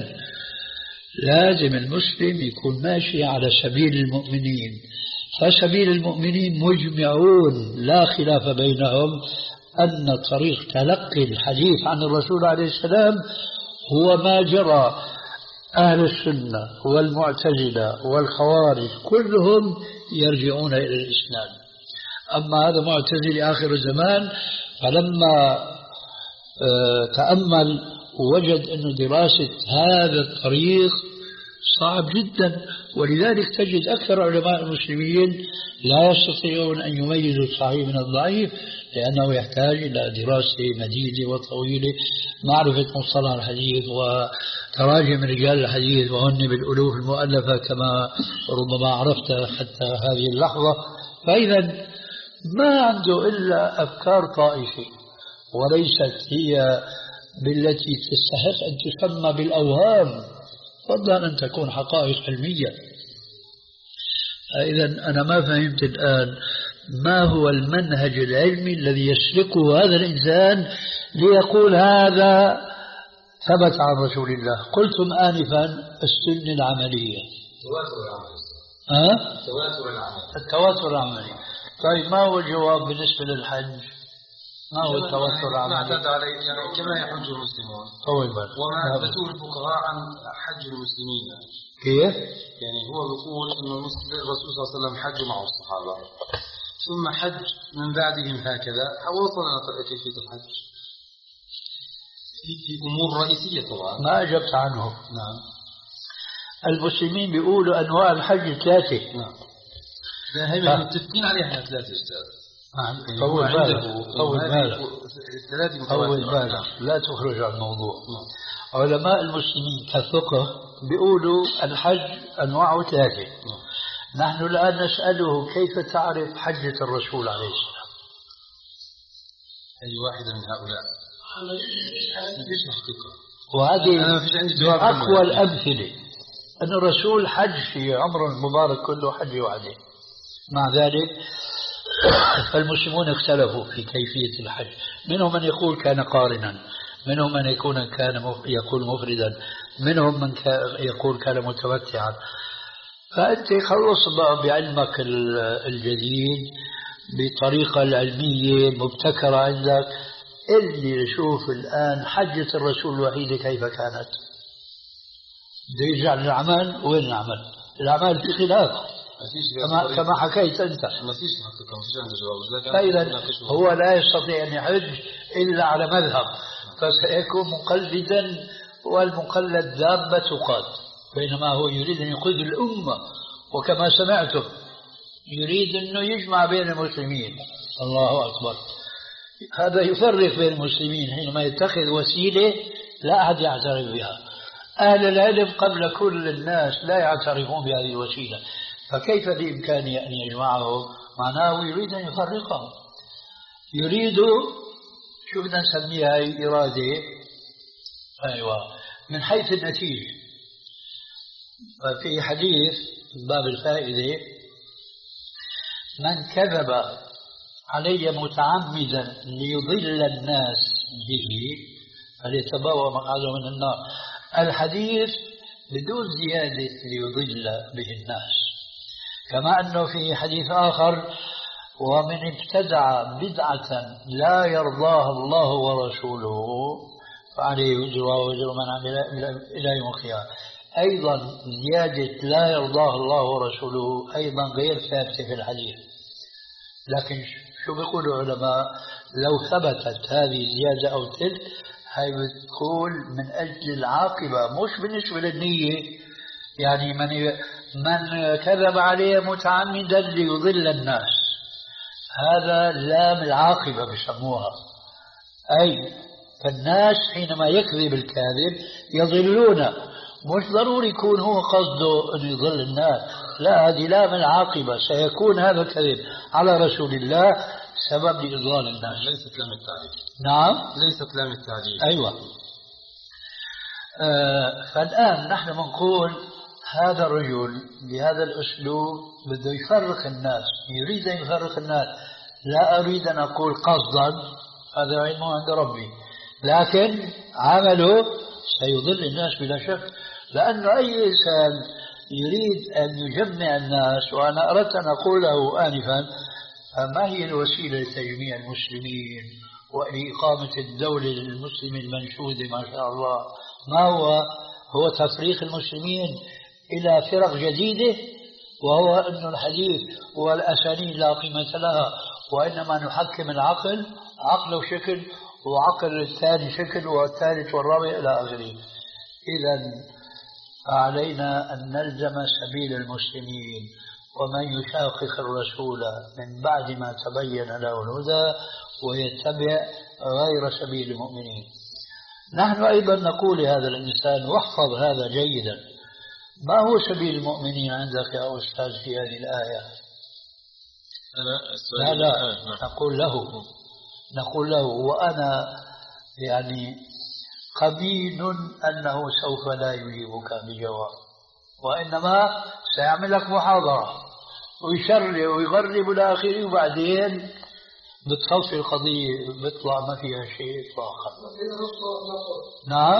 لازم المسلم يكون ماشي على سبيل المؤمنين. فسبيل المؤمنين مجمعون لا خلاف بينهم أن طريق تلقي الحديث عن الرسول عليه السلام هو ما جرى أهل السنة والمعتزلة والخوارج كلهم يرجعون إلى الإسناد. أما هذا معتزلي آخر الزمان فلما تأمل وجد أن دراسة هذا الطريق صعب جدا، ولذلك تجد أكثر علماء المسلمين لا يستطيعون أن يميزوا الصحيح من الضعيف، لأنه يحتاج إلى دراسة مديدة وطويلة، معرفة مصطلح الحديث وتراجم رجال الحديث وهن بالألوف المؤلفة كما ربما عرفت حتى هذه اللحظة. فإذا ما عنده إلا أفكار طائفة وليست هي بالتي تستحق أن تسمى بالأوهام، فضلا أن تكون حقائق علمية. إذا أنا ما فهمت الآن ما هو المنهج العلمي الذي يسلكه هذا الإنسان ليقول هذا ثبت عن رسول الله. قلتم آنفا السنة العملية، تواتر العمل. ها؟ تواتر العمل. التواتر العملي. طيب ما هو الجواب بالنسبة للحج؟ ما هو التواتر العملي؟ نعتاد عليه يعني كما يحج المسلمون. طول بالك. وما ذكر الفقهاء عن حج المسلمين. كيف؟ يعني هو يقول إنه الرسول صلى الله عليه وسلم حج مع الصحابة ثم حج من بعدهم هكذا. وصلنا كيفية الحج في أمور رئيسية طبعا ما أجبت عنه. نعم. المسلمين بيقولوا أنواع الحج ثلاثة. نعم. لا هي متفقين عليها ثلاثة أستاذ. نعم. طول بالك. طول بالك. طول بالك. لا تخرج عن الموضوع. نعم. علماء المسلمين كالفقه بيقولوا الحج أنواعه ثلاثة. نعم. نحن الآن نسأله كيف تعرف حجة الرسول عليه السلام؟ أي واحدة من هؤلاء؟ ليش الحقيقة؟ وهذه أقوى يعني. الأمثلة أن الرسول حج في عمره المبارك كله حج وعده. مع ذلك فالمسلمون اختلفوا في كيفية الحج. منهم من يقول كان قارنا، منهم من يكون كان يقول مفردا، منهم من يقول كان متمتعا. فأنت خلص بقى بعلمك الجديد بطريقة العلمية المبتكرة عندك اللي نشوف الآن حجة الرسول الوحيدة كيف كانت. بده يرجع للعمل. وين العمل؟ الأعمال في خلاف كما, كما حكيت أنت. ما فيش حقيقة، ما فيش عنده جواب. فإذا هو لا يستطيع أن يحج إلا على مذهب، فسيكون مقلدا، والمقلد دابة تقاد، بينما هو يريد أن يقود الأمة. وكما سمعتم يريد أنه يجمع بين المسلمين. الله أكبر. هذا يفرق بين المسلمين حينما يتخذ وسيلة لا أحد يعترف بها. أهل العلم قبل كل الناس لا يعترفون بهذه الوسيلة، فكيف بإمكانه أن يجمعهم؟ معناه يريد أن يفرقهم. يريد شو بدنا نسميها إرادة. أيوة. من حيث النتيجة في حديث باب الفائدة: من كذب علي متعمدا ليضل الناس به فليتبوأ مقعده من النار. الحديث بدون زيادة ليضل به الناس. كما أنه في حديث آخر: ومن ابتدع بدعة لا يرضاها الله ورسوله فعليه وزرها ووزر من عمل إلى يوم القيامة. أيضا زيادة لا يرضاها الله ورسوله أيضا غير ثابتة في الحديث. لكن شو بيقولوا العلماء؟ لو ثبتت هذه الزيادة أو تلك هاي بتكون من أجل العاقبة مش بالنسبة للنية. يعني من من كذب عليه متعمدا ليضل الناس، هذا لام العاقبة بسموها. أي فالناس حينما يكذب الكاذب يضلون، مش ضروري يكون هو قصده أن يضل الناس، لا، هذه لام العاقبة. سيكون هذا الكذب على رسول الله سبب لإضلال الناس. ليست لام التعليل. نعم، ليست لام التعليل. أيوة. آه فالآن نحن بنقول هذا الرجل بهذا الأسلوب بده يفرق الناس، يريد أن يفرق الناس. لا أريد أن أقول قصدا، هذا علمه عند ربي، لكن عمله سيضل الناس بلا شك. لأن أي إنسان يريد أن يجمع الناس، وأنا أردت أن أقوله آنفا، ما هي الوسيلة لتجميع المسلمين وإقامة الدولة للمسلم المنشودة ما شاء الله؟ ما هو؟ هو تفريق المسلمين إلى فرق جديدة، وهو أن الحديث والأسانيد لا قيمة لها، وإنما نحكم العقل، عقله شكل وعقل الثاني شكل والثالث والرابع إلى آخره. إذن فعلينا أن نلزم سبيل المسلمين، ومن يشاقق الرسول من بعد ما تبين له الهدى ويتبع غير سبيل المؤمنين. نحن أيضا نقول لهذا الإنسان واحفظ هذا جيدا: ما هو سبيل المؤمنين عندك يا أستاذ في هذه الآية؟ لا لا, لا. نقول له نقول له وأنا يعني قبيل أنه سوف لا يجيبك بجواب، وإنما سيعمل لك محاضرة ويشرع ويغرب الآخر، وبعدين بتصفي القضية بيطلع ما فيها شيء إطلاقا. نعم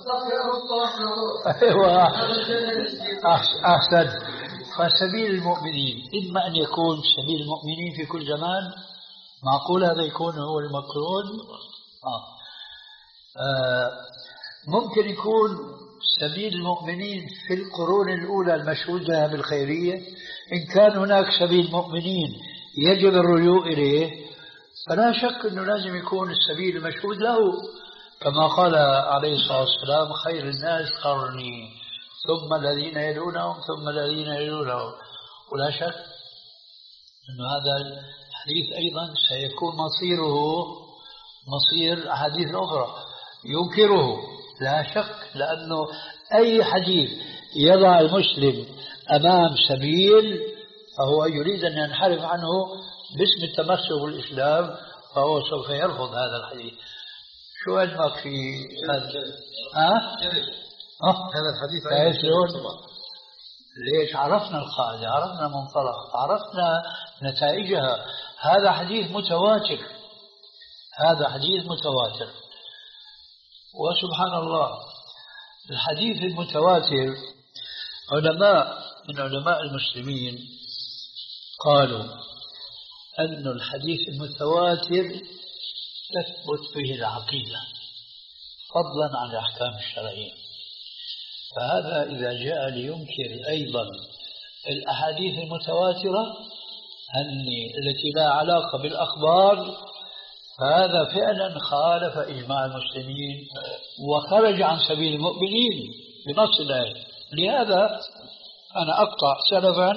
أيوة أحسن. فسبيل المؤمنين إما أن يكون سبيل المؤمنين في كل زمان، معقول هذا يكون هو المقرون. آه. آه ممكن يكون سبيل المؤمنين في القرون الأولى المشهود لها بالخيرية. إن كان هناك سبيل مؤمنين يجب الرجوع إليه، فلا شك أنه لازم يكون السبيل المشهود له، كما قال عليه الصلاة والسلام: خير الناس قرني ثم الذين يلونهم ثم الذين يلونهم. ولا شك أن هذا الحديث أيضا سيكون مصيره مصير الأحاديث الأخرى ينكره لا شك، لأنه أي حديث يضع المسلم أمام سبيل فهو يريد أن ينحرف عنه باسم التمسك بالإسلام، فهو سوف يرفض هذا الحديث. شو علمك في هذا؟ ها؟ أه؟ هذا الحديث ليش عرفنا القاعدة، عرفنا منطلق، عرفنا نتائجها. هذا حديث متواتر، هذا حديث متواتر. وسبحان الله الحديث المتواتر علماء من علماء المسلمين قالوا أن الحديث المتواتر تثبت فيه العقيدة فضلا عن الأحكام الشرعية. فهذا إذا جاء لينكر أيضا الأحاديث المتواترة التي لا علاقة بالأخبار، فهذا فعلا خالف إجماع المسلمين وخرج عن سبيل المؤمنين بنص الآية. لهذا أنا أقطع سلفا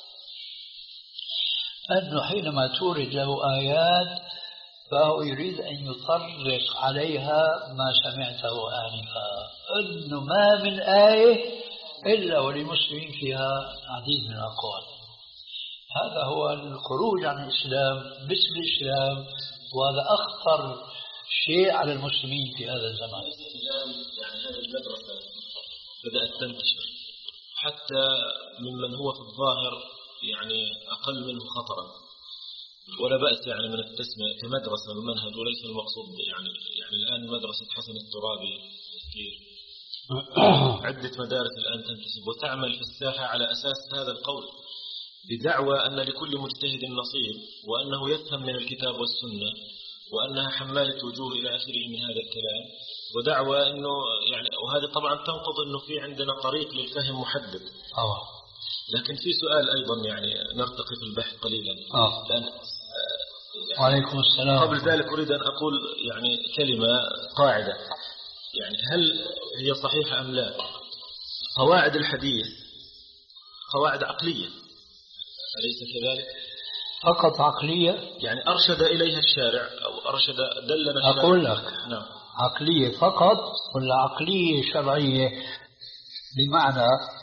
أنه حينما تورد له آيات فهو يريد أن يطرق عليها ما سمعته آنفا، أنه ما من آية إلا وللمسلمين فيها عديد من الأقوال. هذا هو الخروج عن الإسلام باسم الإسلام، وهذا أخطر شيء على المسلمين في هذا الزمان. يعني هذه المدرسة بدأت تنتشر حتى ممن هو في الظاهر يعني أقل منه خطرا، ولا بأس يعني من التسمية كمدرسة ومنهج، وليس المقصود يعني يعني الآن مدرسة حسن الترابي كثير، عدة مدارس الآن تنتسب وتعمل في الساحة على أساس هذا القول، بدعوى أن لكل مجتهد نصيب، وأنه يفهم من الكتاب والسنة، وأنها حمالة وجوه إلى آخره من هذا الكلام، ودعوى أنه يعني، وهذا طبعا تنقض أنه في عندنا طريق للفهم محدد. أوه. لكن في سؤال أيضا يعني نرتقي في البحث قليلا. أوه. لأن يعني وعليكم السلام. قبل ذلك أريد أن أقول يعني كلمة قاعدة، يعني هل هي صحيحة أم لا؟ قواعد الحديث قواعد عقلية، أليس كذلك؟ فقط عقلية؟ يعني أرشد إليها الشارع أو أرشد دلنا الشارع. أقول لك نعم. عقلية فقط ولا عقلية شرعية؟ بمعنى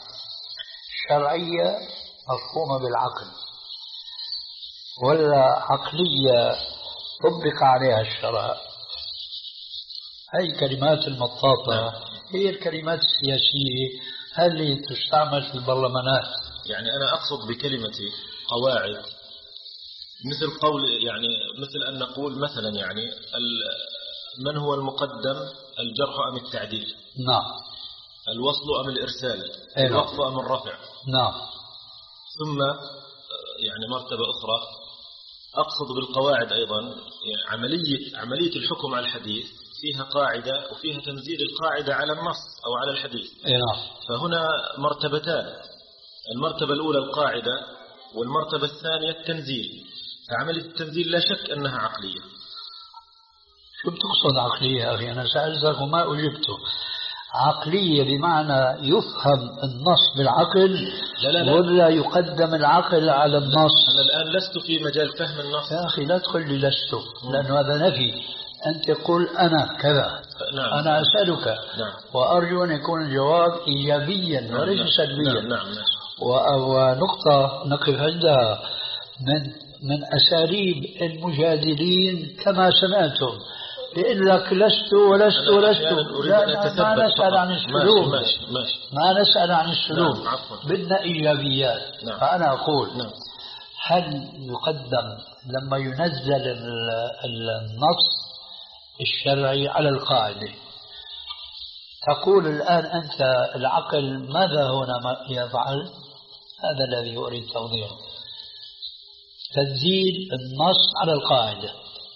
شرعية مفهومة بالعقل، ولا عقلية طبق عليها الشرع؟ هاي الكلمات المطاطة هي الكلمات السياسية اللي تستعمل في البرلمانات. يعني أنا أقصد بكلمتي قواعد مثل قول يعني مثل أن نقول مثلا يعني من هو المقدم، الجرح أم التعديل؟ نعم. الوصل أم الإرسال؟ نعم. الوقف أم الرفع؟ نعم. ثم يعني مرتبة أخرى أقصد بالقواعد أيضا يعني عملية عملية الحكم على الحديث فيها قاعدة وفيها تنزيل القاعدة على النص أو على الحديث. نعم. فهنا مرتبتان، المرتبة الأولى القاعدة والمرتبة الثانية التنزيل. فعملية التنزيل لا شك أنها عقلية. شو بتقصد عقلية يا أخي؟ أنا سألتك وما أجبته. عقلية بمعنى يفهم النص بالعقل لا لا لا. ولا يقدم العقل على النص؟ أنا الآن لست في مجال فهم النص يا أخي لا تقول لي لست، لأنه هذا نفي. أنت تقول أنا كذا. نعم. أنا أسألك. نعم. وأرجو أن يكون الجواب إيجابيا نعم. وليس نعم. سلبيا. نعم. نعم. ونقطة نقف عندها من من أساليب المجادلين كما سمعتم، يقول لك لست ولست ولست. لا ما نسأل عن السلوك. ماشي ماشي. ما نسأل عن السلوك. نعم. بدنا إيجابيات. نعم. فأنا أقول نعم. هل يقدم لما ينزل النص الشرعي على القاعدة؟ تقول الآن أنت العقل ماذا هنا يفعل؟ هذا الذي أريد توضيحه. تنزيل النص على القاعدة.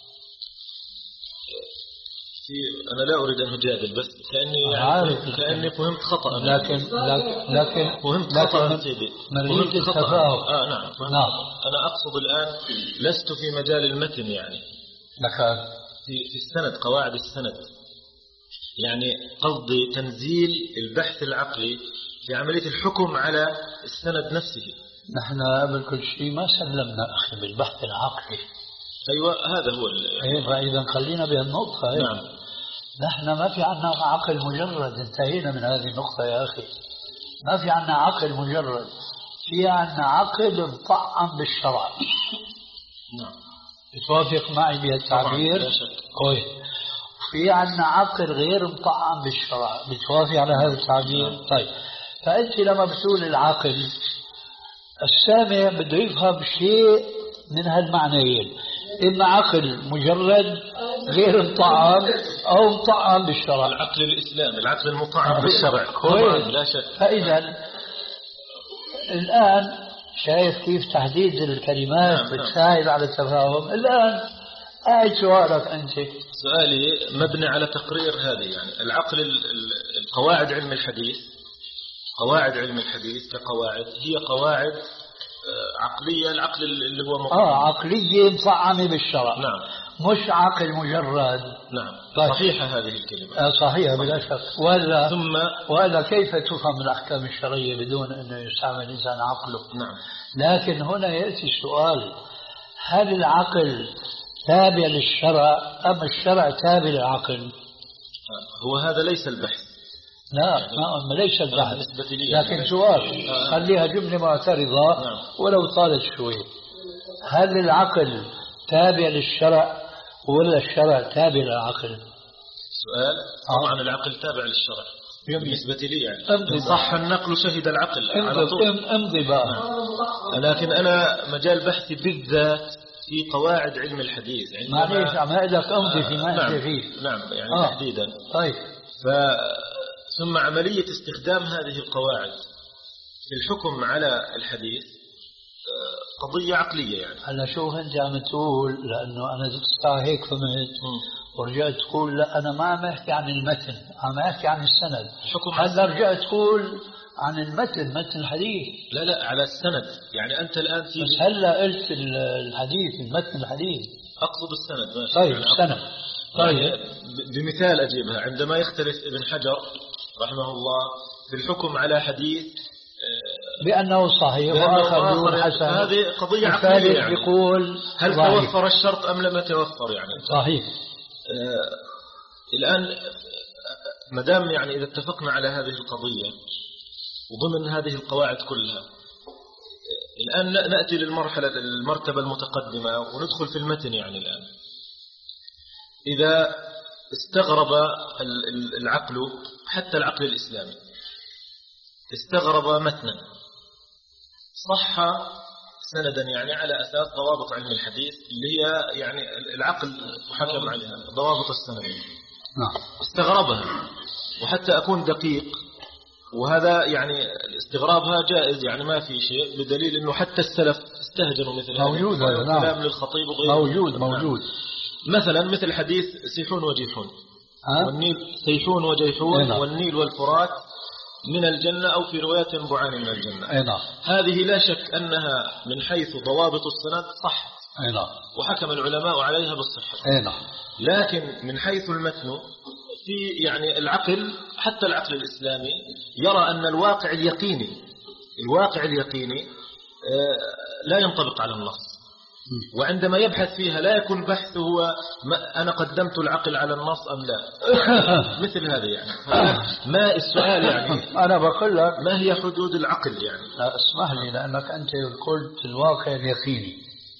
أنا لا أريد أن أجادل بس كأني يعني كأني فهمت خطأ. لكن لكن لكن فهمت خطأ سيدي. فهمت التفاهم. آه نعم. نعم. أنا أقصد الآن لست في مجال المتن يعني. لكن في في السند قواعد السند. يعني قصدي تنزيل البحث العقلي في عملية الحكم على السند نفسه. نحن قبل كل شيء ما سلمنا أخي بالبحث العقلي. أيوة هذا هو يعني فإذا خلينا بهالنقطة. نعم. نحن ما في عنا عقل مجرد، انتهينا من هذه النقطة يا أخي. ما في عنا عقل مجرد، في عنا عقل مطعم بالشرع. نعم. بتوافق معي بهالتعبير؟ لا شك. كويس. في عنا عقل غير مطعم بالشرع، بتوافق على هذا التعبير؟ نعم. طيب، فأنت لما بتقول العقل، السامع بده يفهم شيء من هالمعنيين، إما عقل مجرد غير مطعم أو مطعم بالشرع. العقل الإسلامي، العقل المطعم بالشرع. كويس. لا شك. فإذا الآن شايف كيف تحديد الكلمات نعم. بتساعد على التفاهم. الآن أعد سؤالك أنت. سؤالي مبني على تقرير هذه يعني العقل القواعد علم الحديث، قواعد علم الحديث كقواعد هي قواعد عقلية. العقل اللي هو مطعم. آه عقلية مطعمة بالشرع. نعم. مش عقل مجرد. نعم. طيب. صحيحة هذه الكلمة. آه صحيحة بلا شك. ولا ثم ولا كيف تفهم الأحكام الشرعية بدون أن يستعمل الإنسان عقله؟ نعم. لكن هنا يأتي السؤال: هل العقل تابع للشرع أم الشرع تابع للعقل؟ هو هذا ليس البحث. لا ما ليس البحث. لي لكن يعني. سؤال خليها جملة معترضة. نعم. ولو طالت شوي: هل العقل تابع للشرع ولا الشرع تابع للعقل؟ سؤال. طبعا آه. العقل تابع للشرع بالنسبة لي يعني. إن صح النقل شهد العقل على طول. امضي بقى. نعم. لكن أنا مجال بحثي بالذات في قواعد علم الحديث. معليش عم أقلك امضي في ما نعم. أنت فيه. نعم يعني آه. تحديدا. طيب. ف ثم عملية استخدام هذه القواعد في الحكم على الحديث قضية عقلية يعني. هلا شوف أنت عم تقول، لأنه أنا زدت ساعة هيك فهمت ورجعت تقول لا أنا ما عم أحكي عن المتن، عم أحكي عن السند. هلا رجعت تقول عن المتن، متن الحديث. لا لا على السند يعني. أنت الآن تيجي بس هلا قلت الحديث، المتن الحديث. أقصد السند ماشي. طيب يعني السند. طيب يعني بمثال أجيبها. عندما يختلف ابن حجر رحمه الله في الحكم على حديث بأنه صحيح وآخر يقول حسن، هذه قضية عقلية يعني. يقول هل ضعيف. توفر الشرط أم لم يتوفر يعني. صحيح. آه الآن مدام يعني إذا اتفقنا على هذه القضية وضمن هذه القواعد كلها، الآن نأتي للمرحلة المرتبة المتقدمة وندخل في المتن يعني. الآن إذا استغرب العقل، حتى العقل الإسلامي استغرب متنا صح سندا يعني على أساس ضوابط علم الحديث اللي هي يعني العقل محكم عليها ضوابط السند. نعم. استغربها. وحتى أكون دقيق، وهذا يعني استغرابها جائز يعني ما في شيء، بدليل أنه حتى السلف استهجنوا مثل هذا موجود. نعم. كلام للخطيب وغيره. موجود موجود. مثلا مثل حديث سيحون وجيحون. أه؟ والنيل سيحون وجيحون. نعم. والنيل والفرات من الجنة، أو في رواية ينبعان من الجنة. نعم. هذه لا شك أنها من حيث ضوابط السند صح. نعم. وحكم العلماء عليها بالصحة. نعم. لكن من حيث المتن في يعني العقل، حتى العقل الإسلامي يرى أن الواقع اليقيني الواقع اليقيني لا ينطبق على النص. وعندما يبحث فيها لا يكون بحث هو أنا قدمت العقل على النص أم لا. مثل هذا يعني. ما السؤال يعني أنا بقول لك ما هي حدود العقل يعني. لا اسمح لي، لأنك أنت قلت الواقع اليقيني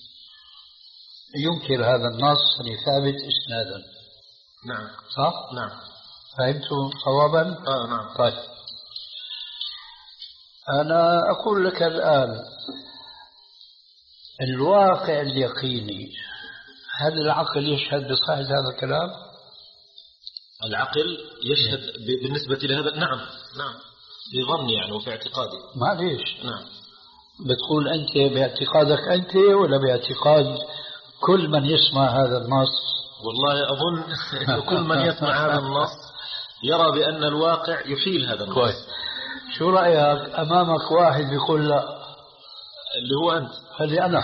ينكر هذا النص لثابت إسنادا. نعم. صح؟ نعم. فهمت صوابا؟ آه نعم. طيب أنا أقول لك الآن الواقع اليقيني، هل العقل يشهد بصحة هذا الكلام؟ العقل يشهد بالنسبة لهذا، نعم نعم، في ظني يعني وفي اعتقادي. معليش، نعم. بتقول أنت باعتقادك أنت ولا باعتقاد كل من يسمع هذا النص؟ والله أظن أن كل من يسمع هذا النص يرى بأن الواقع يحيل هذا النص. كويس. شو رأيك أمامك واحد بيقول لا، اللي هو أنت، اللي أنا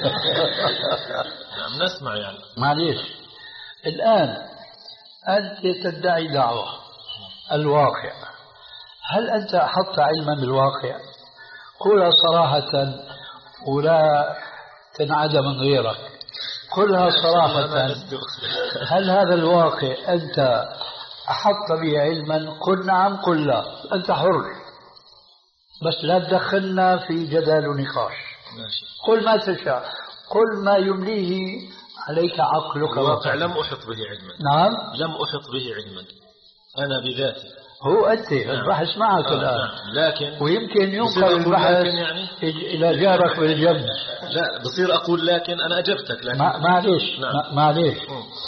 نعم نسمع يعني. معليش، الآن أنت تدعي دعوة الواقع، هل أنت أحط علما بالواقع؟ قولها صراحة ولا تنعدم من غيرك، قلها صراحة. هل هذا الواقع أنت أحط به علما؟ قل نعم قل لا، أنت حر، بس لا تدخلنا في جدال ونقاش. قل ما تشاء، قل ما يمليه عليك عقلك. الواقع لم أحط به علما. نعم، لم أحط به علما أنا بذاتي. هو أنت نعم. البحث معك آه الآن. نعم. لكن ويمكن ينقل البحث يعني إلى جارك بالجنة. لا بصير أقول لكن أنا أجبتك. لكن معليش نعم. معليش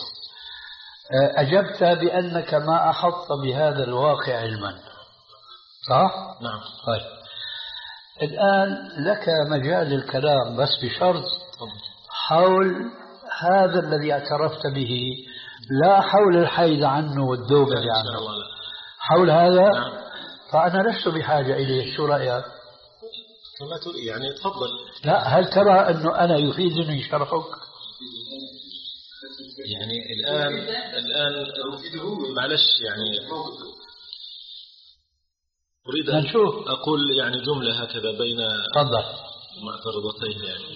أجبت بأنك ما أحط بهذا الواقع علما، صح؟ نعم. طيب الآن لك مجال للكلام بس بشرط حول هذا الذي اعترفت به، لا حول الحيد عنه والذوبة عنه، حول هذا. نعم. فأنا لست بحاجة إليه. شو رأيك؟ كما تريد يعني، تفضل. لا، هل ترى أنه أنا يفيدني شرحك؟ يعني الآن الآن معلش يعني أريد أن نشوف. أقول يعني جملة هكذا بين تفضل معترضتين يعني.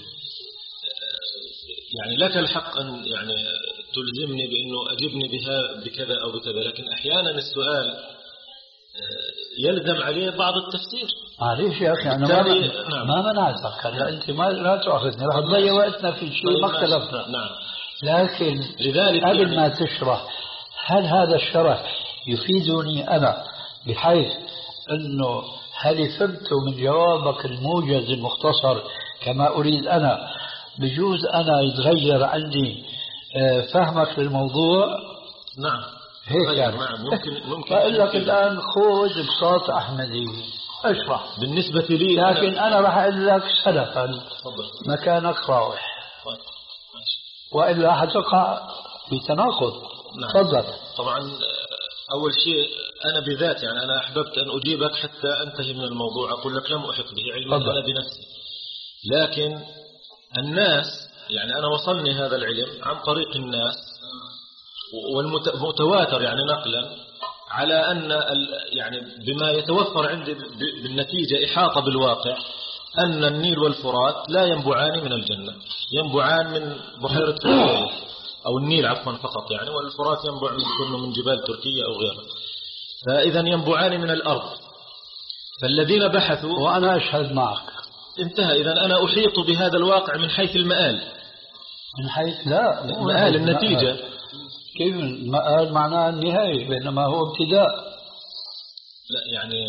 يعني لك الحق أن يعني تلزمني بأنه أجبني بها بكذا أو بكذا، لكن أحيانا السؤال يلزم عليه بعض التفسير. معليش يا أخي، أنا ما, نعم. ما منعتك. هلا أنت ما لا تأخذني، راح تضيع وقتنا في شيء ما اختلفنا. نعم. لكن لذلك قبل يعني ما تشرح، هل هذا الشرح يفيدني أنا بحيث أنه هل فهمت من جوابك الموجز المختصر كما أريد أنا، بجوز أنا يتغير عندي فهمك للموضوع؟ نعم هيك يعني. نعم ممكن ممكن. فأقول لك الآن خذ بساط أحمدي اشرح بالنسبة لي، لكن أنا راح أقول لك سلفا مكانك راوح، وإلا حتقع في تناقض. تفضل. نعم. طبعا أول شيء أنا بذات يعني أنا أحببت أن أجيبك حتى أنتهي من الموضوع، أقول لك لم أحط به علما أنا بنفسي، لكن الناس يعني أنا وصلني هذا العلم عن طريق الناس والمتواتر يعني نقلا على أن يعني بما يتوفر عندي بالنتيجة إحاطة بالواقع أن النيل والفرات لا ينبعان من الجنة، ينبعان من بحيرة تركيا أو النيل عفوا فقط يعني، والفرات ينبع من من جبال تركيا أو غيرها، فإذا ينبعان من الأرض. فالذين بحثوا وأنا أشهد معك انتهى. إذا أنا أحيط بهذا الواقع من حيث المآل. من حيث لا المآل النتيجة. كيف المآل معناه النهاية بينما هو ابتداء؟ لا يعني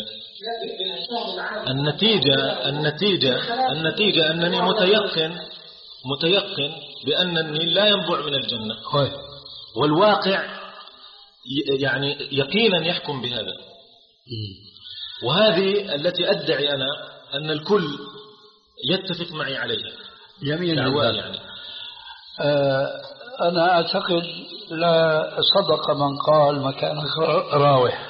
النتيجة النتيجة النتيجة أنني متيقن متيقن بأن النيل لا ينبع من الجنة، والواقع يعني يقينا يحكم بهذا. وهذه التي أدعي أنا أن الكل يتفق معي عليها. جميل يعني آه أنا أعتقد لا صدق من قال مكانك راوح.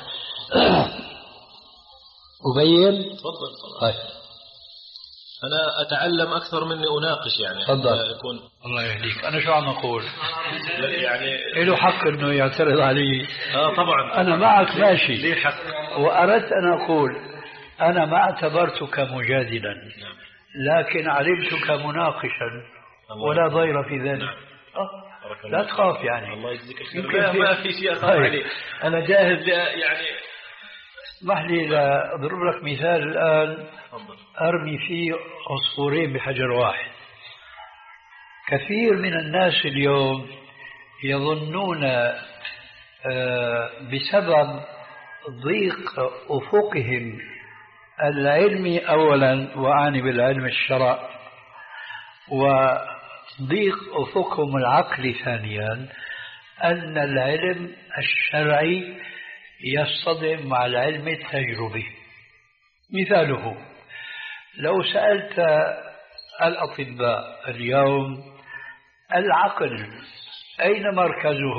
أبين؟ تفضل. طيب أنا أتعلم أكثر مني أناقش يعني. تفضل. يكون الله يهديك. أنا شو عم أقول؟ يعني له حق إنه يعترض علي. آه طبعا. أنا معك ماشي. لي حق. وأردت أن أقول أنا ما اعتبرتك مجادلا، لكن علمتك مناقشا ولا ضير في ذلك. نعم. لا تخاف يعني. الله يجزيك الخير. ما في شيء أخاف عليه. أنا جاهز يعني. اسمح لي لأضرب لك مثال الآن أرمي فيه عصفورين بحجر واحد. كثير من الناس اليوم يظنون بسبب ضيق أفقهم العلمي أولا، وأعني بالعلم الشرع، وضيق أفقهم العقلي ثانيا أن العلم الشرعي يصطدم مع العلم التجربي. مثاله لو سألت الأطباء اليوم العقل أين مركزه،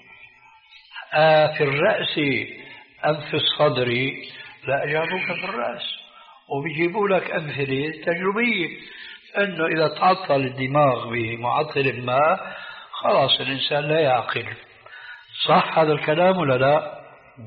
آه في الرأس أم في الصدر؟ لا، أجابوك في الرأس، وبيجيبوا لك أمثلة تجربية أنه إذا تعطل الدماغ بمعطل ما خلاص الإنسان لا يعقل. صح هذا الكلام ولا لا؟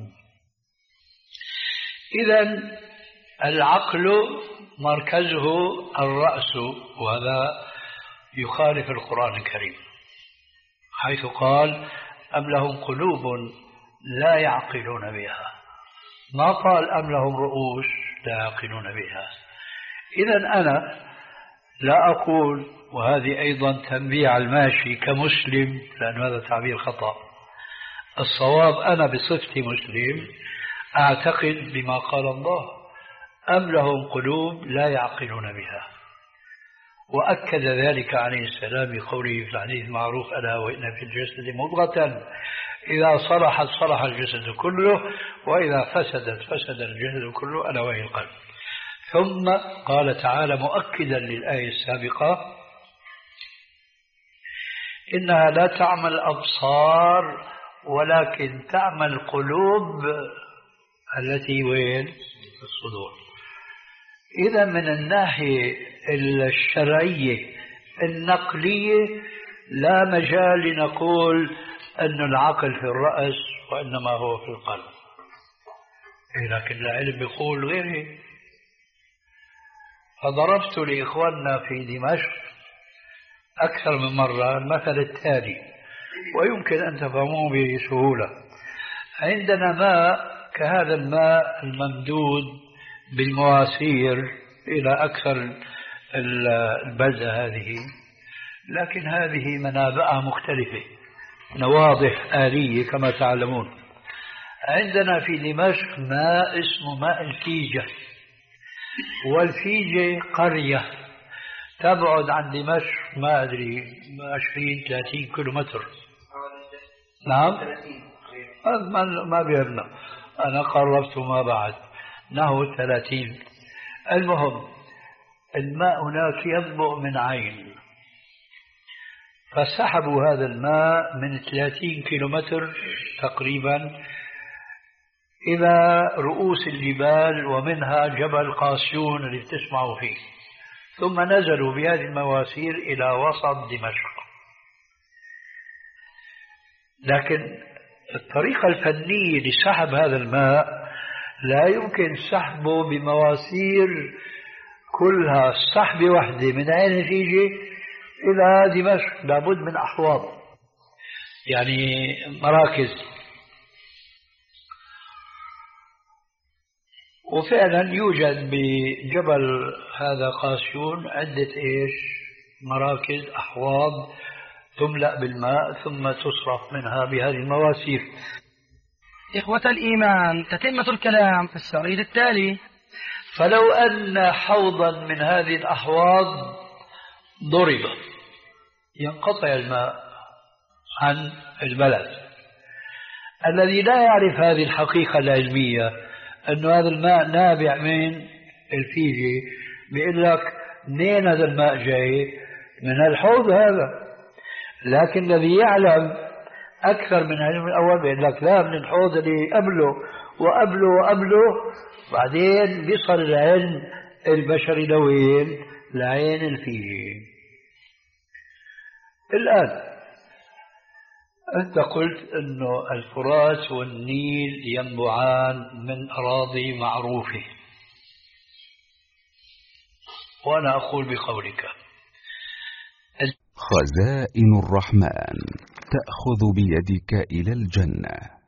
إذن العقل مركزه الرأس، وهذا يخالف القرآن الكريم حيث قال أم لهم قلوب لا يعقلون بها، ما قال أم لهم رؤوس لا يعقلون بها. إذن أنا لا أقول، وهذه أيضا تنبيه على الماشي كمسلم لأن هذا تعبير خطأ، الصواب أنا بصفتي مسلم أعتقد بما قال الله أم لهم قلوب لا يعقلون بها، وأكد ذلك عليه السلام بقوله في الحديث المعروف ألا وإن في الجسد مضغة إذا صلحت صلح الجسد كله وإذا فسدت فسد الجسد كله ألا وهي القلب. ثم قال تعالى مؤكدا للآية السابقة إنها لا تعمى الأبصار ولكن تعمى القلوب التي وين في الصدور. إذا من الناحية الشرعية النقلية لا مجال لنقول أن العقل في الرأس وإنما هو في القلب، لكن العلم يقول غيره. فضربت لإخواننا في دمشق أكثر من مرة المثل التالي ويمكن أن تفهموه بسهولة. عندنا ماء كهذا الماء الممدود بالمواسير إلى أكثر البزة هذه، لكن هذه منابعها مختلفة، نواضح آلية كما تعلمون. عندنا في دمشق ماء اسمه ماء الفيجة، والفيجة قرية تبعد عن دمشق ما أدري عشرين ثلاثين كيلومتر. نعم ما بيهمنا، أنا قربت ما بعد نحو ثلاثين. المهم الماء هناك ينبع من عين، فسحبوا هذا الماء من ثلاثين كيلومتر تقريبا إلى رؤوس الجبال ومنها جبل قاسيون اللي بتسمعوا فيه، ثم نزلوا بهذه المواسير إلى وسط دمشق. لكن الطريقة الفنية لسحب هذا الماء لا يمكن سحبه بمواسير كلها سحبة واحدة من عين الفيجة إلى دمشق، لابد من أحواض يعني مراكز. وفعلا يوجد بجبل هذا قاسيون عدة إيش مراكز أحواض تملأ بالماء ثم تصرف منها بهذه المواسير. إخوة الإيمان، تتمة الكلام في السرير التالي. فلو أن حوضا من هذه الأحواض ضرب ينقطع الماء عن البلد. الذي لا يعرف هذه الحقيقة العلمية أن هذا الماء نابع من الفيجي بيقول لك منين هذا الماء جاي؟ من الحوض هذا. لكن الذي يعلم أكثر من علم الأول بيقول لك لا، من الحوض اللي قبله وقبله وقبله، بعدين بيصل العلم البشري لوين؟ لعين الفيجي. الآن أنت قلت أنه الفرات والنيل ينبعان من أراضي معروفة، وأنا أقول بقولك خزائن الرحمن تأخذ بيدك إلى الجنة.